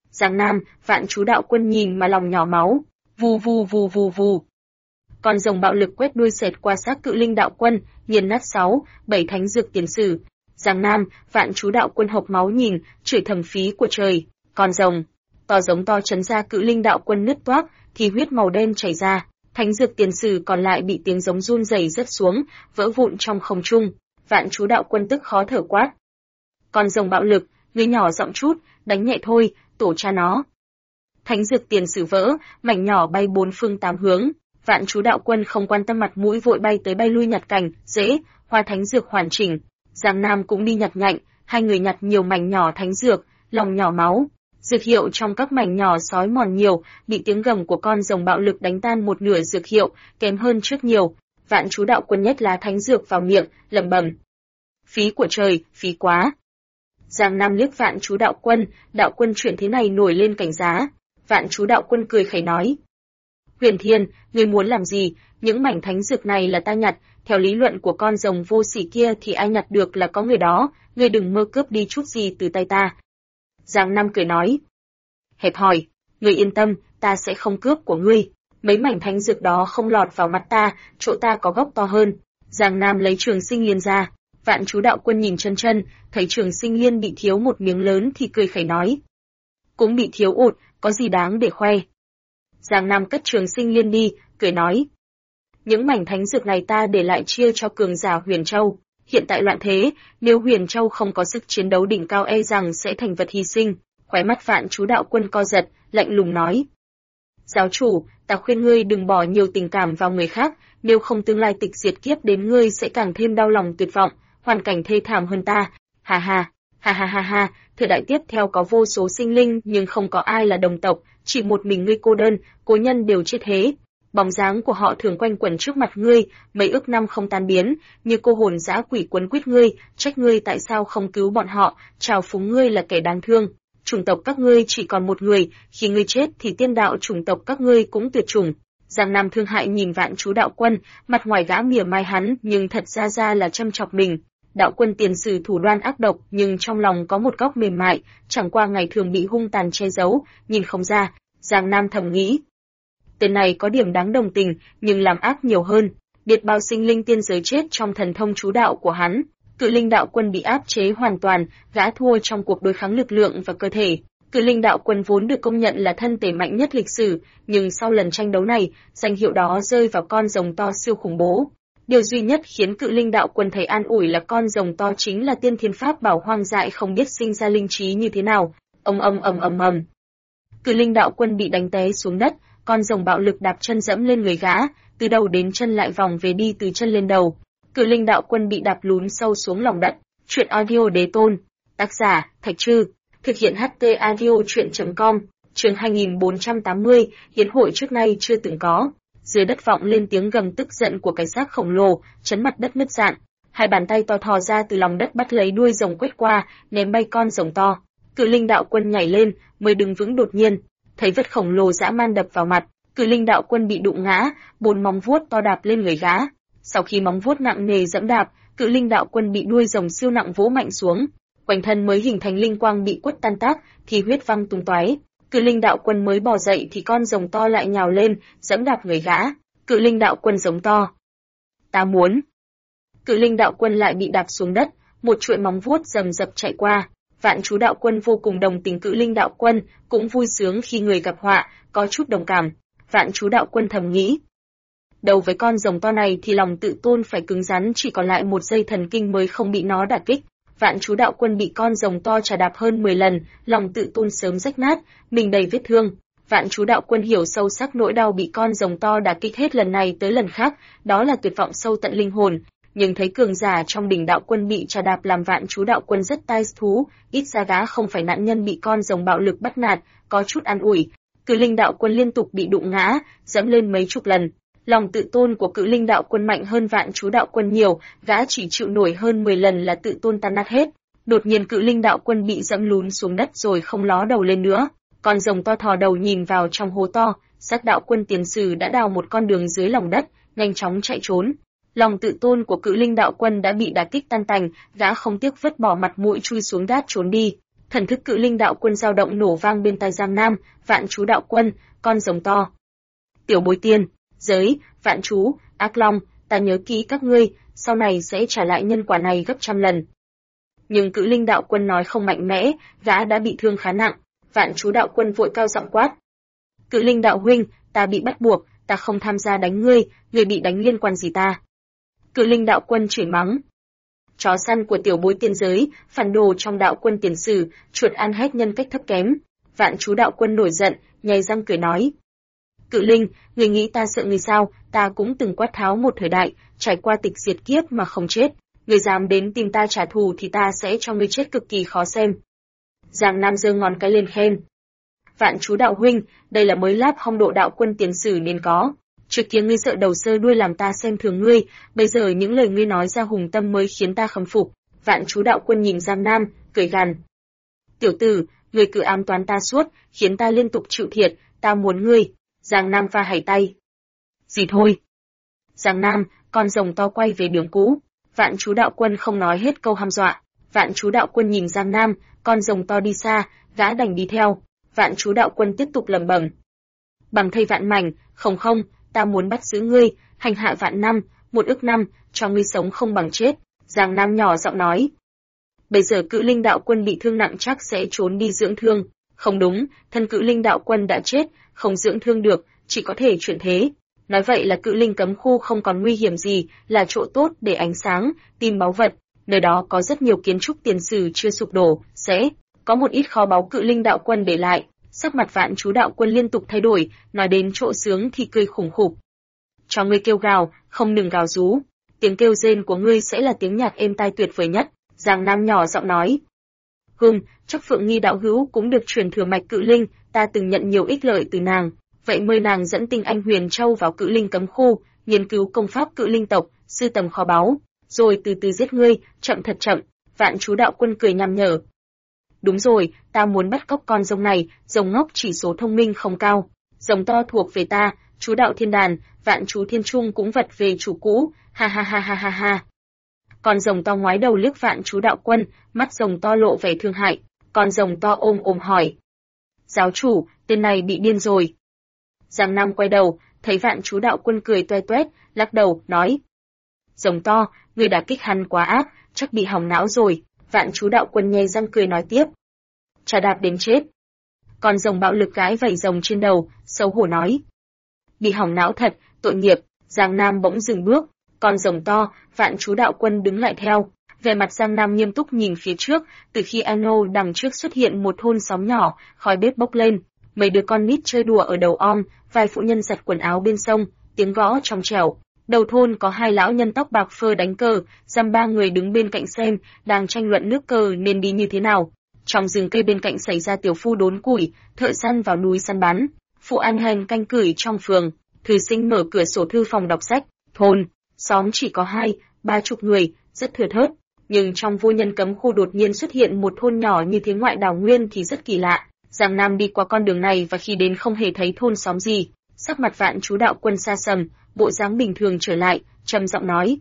S1: Giang Nam, Vạn Chú Đạo Quân nhìn mà lòng nhỏ máu. Vù vù vù vù vù. Con rồng bạo lực quét đuôi xẹt qua xác Cự Linh Đạo Quân, nghiền nát 6-7 thánh dược tiền sử. Giang Nam, Vạn Chú Đạo Quân hộc máu nhìn, chửi thầm phí của trời. Con rồng to giống to chấn ra Cự Linh Đạo Quân nứt toác, thì huyết màu đen chảy ra. Thánh dược tiền sử còn lại bị tiếng giống run rẩy rớt xuống, vỡ vụn trong không trung. Vạn Chú Đạo Quân tức khó thở quát. Con rồng bạo lực, ngươi nhỏ giọng chút, đánh nhẹ thôi, tổ cha nó. Thánh dược tiền sử vỡ, mảnh nhỏ bay bốn phương tám hướng. Vạn Chú Đạo Quân không quan tâm mặt mũi vội bay tới bay lui nhặt cành, rễ, hoa thánh dược hoàn chỉnh. Giang Nam cũng đi nhặt nhạnh, hai người nhặt nhiều mảnh nhỏ thánh dược, lòng nhỏ máu. Dược hiệu trong các mảnh nhỏ sói mòn nhiều, bị tiếng gầm của con rồng bạo lực đánh tan một nửa dược hiệu, kém hơn trước nhiều. Vạn Chú Đạo Quân nhét lá thánh dược vào miệng, lẩm bẩm. Phí của trời, phí quá. Giang Nam liếc Vạn Chú Đạo Quân chuyện thế này nổi lên cảnh giá. Vạn Chú Đạo Quân cười khẩy nói. Huyền Thiên, ngươi muốn làm gì? Những mảnh thánh dược này là ta nhặt, theo lý luận của con rồng vô sỉ kia thì ai nhặt được là có người đó, ngươi đừng mơ cướp đi chút gì từ tay ta. Giang Nam cười nói. Hẹp hòi, ngươi yên tâm, ta sẽ không cướp của ngươi. Mấy mảnh thánh dược đó không lọt vào mắt ta, chỗ ta có gốc to hơn. Giang Nam lấy Trường Sinh Liên ra. Vạn Chú Đạo Quân nhìn chân, thấy Trường Sinh Liên bị thiếu một miếng lớn thì cười khẩy nói. Cũng bị thiếu ụt, có gì đáng để khoe. Giang Nam cất Trường Sinh Liên đi, cười nói. Những mảnh thánh dược này ta để lại chia cho cường giả Huyền Châu. Hiện tại loạn thế, nếu Huyền Châu không có sức chiến đấu đỉnh cao e rằng sẽ thành vật hy sinh. Khóe mắt Vạn Chú Đạo Quân co giật, lạnh lùng nói. Giáo chủ, ta khuyên ngươi đừng bỏ nhiều tình cảm vào người khác, nếu không tương lai tịch diệt kiếp đến ngươi sẽ càng thêm đau lòng tuyệt vọng, hoàn cảnh thê thảm hơn ta. Ha ha, ha ha ha ha, thời đại tiếp theo có vô số sinh linh nhưng không có ai là đồng tộc, chỉ một mình ngươi cô đơn, cố nhân đều chết thế. Bóng dáng của họ thường quanh quẩn trước mặt ngươi, mấy ức năm không tan biến, như cô hồn dã quỷ quấn quýt ngươi, trách ngươi tại sao không cứu bọn họ, trào phúng ngươi là kẻ đáng thương. Chủng tộc các ngươi chỉ còn một người, khi ngươi chết thì tiên đạo chủng tộc các ngươi cũng tuyệt chủng. Giang Nam thương hại nhìn Vạn Chú Đạo Quân, mặt ngoài gã mỉa mai hắn nhưng thật ra là châm chọc mình. Đạo Quân tiền sử thủ đoan ác độc nhưng trong lòng có một góc mềm mại, chẳng qua ngày thường bị hung tàn che giấu, nhìn không ra. Giang Nam thầm nghĩ. Tên này có điểm đáng đồng tình, nhưng làm ác nhiều hơn. Biết bao sinh linh tiên giới chết trong thần thông chú đạo của hắn. Cự Linh Đạo Quân bị áp chế hoàn toàn, gã thua trong cuộc đối kháng lực lượng và cơ thể. Cự Linh Đạo Quân vốn được công nhận là thân thể mạnh nhất lịch sử, nhưng sau lần tranh đấu này, danh hiệu đó rơi vào con rồng to siêu khủng bố. Điều duy nhất khiến Cự Linh Đạo Quân thấy an ủi là con rồng to chính là tiên thiên pháp bảo hoang dại không biết sinh ra linh trí như thế nào. Ầm. Cự Linh Đạo Quân bị đánh té xuống đất, con rồng bạo lực đạp chân dẫm lên người gã, từ đầu đến chân lại vòng về đi từ chân lên đầu. Cự Linh Đạo Quân bị đạp lún sâu xuống lòng đất. Truyện audio Đế Tôn. Tác giả Thạch Trư. Thực hiện HT audio truyện.com. Chương 2480, hiến hội trước nay chưa từng có. Dưới đất vọng lên tiếng gầm tức giận của cái xác khổng lồ, chấn mặt đất nứt rạn. Hai bàn tay to thò ra từ lòng đất bắt lấy đuôi rồng quét qua, ném bay con rồng to. Cự Linh Đạo Quân nhảy lên, mới đứng vững đột nhiên, thấy vật khổng lồ dã man đập vào mặt, Cự Linh Đạo Quân bị đụng ngã, bốn móng vuốt to đạp lên người gã. Sau khi móng vuốt nặng nề dẫm đạp, Cự Linh Đạo Quân bị đuôi rồng siêu nặng vỗ mạnh xuống, quanh thân mới hình thành linh quang bị quất tan tác, thì huyết văng tung tóe. Cự Linh Đạo Quân mới bò dậy thì con rồng to lại nhào lên, dẫm đạp người gã. Cự Linh Đạo Quân giống to. Ta muốn. Cự Linh Đạo Quân lại bị đạp xuống đất, một chuỗi móng vuốt rầm rập chạy qua. Vạn Chú Đạo Quân vô cùng đồng tình Cự Linh Đạo Quân, cũng vui sướng khi người gặp họa, có chút đồng cảm. Vạn Chú Đạo Quân thầm nghĩ. Đầu với con rồng to này thì lòng tự tôn phải cứng rắn, chỉ còn lại một dây thần kinh mới không bị nó đả kích. Vạn Chú Đạo Quân bị con rồng to chà đạp hơn 10 lần, lòng tự tôn sớm rách nát, mình đầy vết thương. Vạn Chú Đạo Quân hiểu sâu sắc nỗi đau bị con rồng to đả kích hết lần này tới lần khác, đó là tuyệt vọng sâu tận linh hồn. Nhưng thấy cường giả trong đỉnh đạo quân bị chà đạp làm Vạn Chú Đạo Quân rất tai thú, ít ra gã không phải nạn nhân bị con rồng bạo lực bắt nạt, có chút an ủi. Cự Linh Đạo Quân liên tục bị đụng ngã, dẫm lên mấy chục lần. Lòng tự tôn của Cự Linh Đạo Quân mạnh hơn Vạn Chú Đạo Quân nhiều, gã chỉ chịu nổi hơn 10 lần là tự tôn tan nát hết. Đột nhiên Cự Linh Đạo Quân bị dẫm lún xuống đất rồi không ló đầu lên nữa. Con rồng to thò đầu nhìn vào trong hố to, Sắc Đạo Quân tiền sử đã đào một con đường dưới lòng đất, nhanh chóng chạy trốn. Lòng tự tôn của Cự Linh Đạo Quân đã bị đả kích tan tành, gã không tiếc vứt bỏ mặt mũi chui xuống đát trốn đi. Thần thức Cự Linh đạo quân dao động nổ vang bên tai Giang Nam, Vạn Chú đạo quân, con rồng to. Tiểu bối tiên, giới, Vạn Chú, Ác Long, ta nhớ kỹ các ngươi, sau này sẽ trả lại nhân quả này gấp trăm lần. Nhưng Cự Linh đạo quân nói không mạnh mẽ, gã đã bị thương khá nặng. Vạn Chú đạo quân vội cao giọng quát: Cự Linh đạo huynh, ta bị bắt buộc, ta không tham gia đánh ngươi, ngươi bị đánh liên quan gì ta? Cự Linh đạo quân chửi mắng: chó săn của tiểu bối tiên giới, phản đồ trong đạo quân tiền sử, chuột ăn hết nhân cách thấp kém. Vạn Chú đạo quân nổi giận, nhai răng cười nói: Cự Linh, ngươi nghĩ ta sợ ngươi sao? Ta cũng từng quát tháo một thời đại, trải qua tịch diệt kiếp mà không chết. Ngươi dám đến tìm ta trả thù thì ta sẽ cho ngươi chết cực kỳ khó xem. Giang Nam giơ ngón cái lên khen: Vạn Chú đạo huynh, đây là mới láp phong độ đạo quân tiền sử nên có. Trước kia ngươi sợ đầu sơ đuôi làm ta xem thường ngươi, bây giờ những lời ngươi nói ra hùng tâm mới khiến ta khâm phục. Vạn Chú đạo quân nhìn Giang Nam, cười gằn: Tiểu tử, ngươi cứ ám toán ta suốt, khiến ta liên tục chịu thiệt, ta muốn ngươi. Giang Nam va hảy tay: Gì thôi? Giang Nam, con rồng to quay về đường cũ. Vạn Chú đạo quân không nói hết câu hăm dọa. Vạn Chú đạo quân nhìn Giang Nam, con rồng to đi xa, gã đành đi theo. Vạn Chú đạo quân tiếp tục lẩm bẩm: Bằng thây vạn mảnh, không, ta muốn bắt giữ ngươi, hành hạ vạn năm, 1 ức năm, cho ngươi sống không bằng chết. Giang Nam nhỏ giọng nói: Bây giờ Cự Linh đạo quân bị thương nặng chắc sẽ trốn đi dưỡng thương. Không đúng, thân Cự Linh đạo quân đã chết, không dưỡng thương được, chỉ có thể chuyển thế. Nói vậy là Cự Linh cấm khu không còn nguy hiểm gì, là chỗ tốt để ánh sáng, tìm báu vật. Nơi đó có rất nhiều kiến trúc tiền sử chưa sụp đổ, sẽ có một ít kho báu Cự Linh đạo quân để lại. Sắc mặt Vạn Chú đạo quân liên tục thay đổi, nói đến chỗ sướng thì cười khủng khục. Cho ngươi kêu gào, không đừng gào rú. Tiếng kêu rên của ngươi sẽ là tiếng nhạc êm tai tuyệt vời nhất. Giang Nam nhỏ giọng nói: chắc Phượng Nghi đạo hữu cũng được truyền thừa mạch Cự Linh, ta từng nhận nhiều ích lợi từ nàng. Vậy mời nàng dẫn Tinh Anh Huyền Châu vào Cự Linh cấm khu, nghiên cứu công pháp Cự Linh tộc, sưu tầm kho báu, rồi từ từ giết ngươi, chậm thật chậm. Vạn Chú đạo quân cười nham nhở: Đúng rồi, ta muốn bắt cóc con rồng này, rồng ngốc chỉ số thông minh không cao. Rồng to thuộc về ta, Chú đạo thiên đàn, Vạn Chú thiên trung cũng vật về chủ cũ, ha ha ha ha ha ha. Con rồng to ngoái đầu liếc Vạn Chú đạo quân, mắt rồng to lộ vẻ thương hại. Con rồng to ôm hỏi: Giáo chủ, tên này bị điên rồi. Giang Nam quay đầu, thấy Vạn Chú đạo quân cười toe toét, lắc đầu, nói: Rồng to, người đã kích hắn quá áp, chắc bị hỏng não rồi. Vạn Chú đạo quân nhe răng cười nói tiếp: Chà đạp đến chết. Con rồng bạo lực gãi vảy rồng trên đầu, xấu hổ nói: Bị hỏng não thật, tội nghiệp. Giang Nam bỗng dừng bước, con rồng to, Vạn Chú đạo quân đứng lại theo. Vẻ mặt Giang Nam nghiêm túc nhìn phía trước, từ khi Ano đằng trước xuất hiện một thôn xóm nhỏ, khói bếp bốc lên, mấy đứa con nít chơi đùa ở đầu om, vài phụ nhân giặt quần áo bên sông, tiếng gõ trong trẻo. Đầu thôn có 2 lão nhân tóc bạc phơ đánh cờ, dăm 3 người đứng bên cạnh xem, đang tranh luận nước cờ nên đi như thế nào. Trong rừng cây bên cạnh xảy ra tiểu phu đốn củi, thợ săn vào núi săn bắn, phụ an hành canh cửi trong phường, thư sinh mở cửa sổ thư phòng đọc sách. Thôn, xóm chỉ có 20-30 người, rất thưa thớt. Nhưng trong vô nhân cấm khu đột nhiên xuất hiện một thôn nhỏ như thế ngoại đảo nguyên thì rất kỳ lạ. Giang Nam đi qua con đường này và khi đến không hề thấy thôn xóm gì. Sắc mặt Vạn Chú đạo quân xa sầm, bộ dáng bình thường trở lại, trầm giọng nói: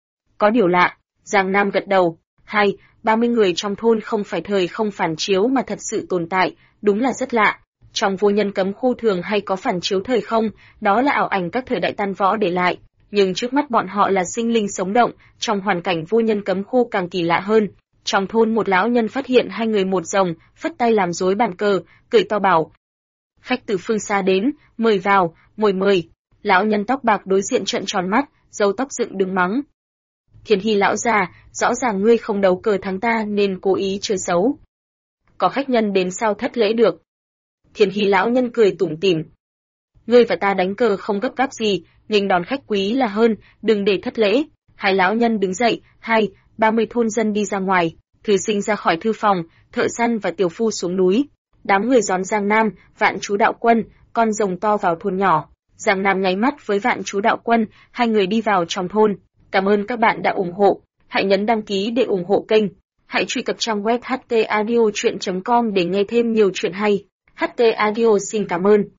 S1: Có điều lạ. Giang Nam gật đầu: 20-30 người trong thôn không phải thời không phản chiếu mà thật sự tồn tại, đúng là rất lạ. Trong vô nhân cấm khu thường hay có phản chiếu thời không, đó là ảo ảnh các thời đại tan võ để lại. Nhưng trước mắt bọn họ là sinh linh sống động, trong hoàn cảnh vô nhân cấm khu càng kỳ lạ hơn. Trong thôn một lão nhân phát hiện 2 người một rồng, phất tay làm rối bàn cờ, cười to bảo: Khách từ phương xa đến, mời vào, mời. Lão nhân tóc bạc đối diện trợn tròn mắt, râu tóc dựng đứng mắng: Thiên Hy lão già, rõ ràng ngươi không đấu cờ thắng ta nên cố ý chơi xấu. Có khách nhân đến sao thất lễ được. Thiên Hy lão nhân cười tủm tỉm: Ngươi và ta đánh cờ không gấp gáp gì, nghênh đón khách quý là hơn, đừng để thất lễ. 2 lão nhân đứng dậy, 20-30 thôn dân đi ra ngoài, thư sinh ra khỏi thư phòng, thợ săn và tiểu phu xuống núi. Đám người đón Giang Nam, Vạn Chú đạo quân, con rồng to vào thôn nhỏ. Giang Nam nháy mắt với Vạn Chú đạo quân, 2 người đi vào trong thôn. Cảm ơn các bạn đã ủng hộ. Hãy nhấn đăng ký để ủng hộ kênh. Hãy truy cập trang web htaudio.com để nghe thêm nhiều chuyện hay. HT Audio xin cảm ơn.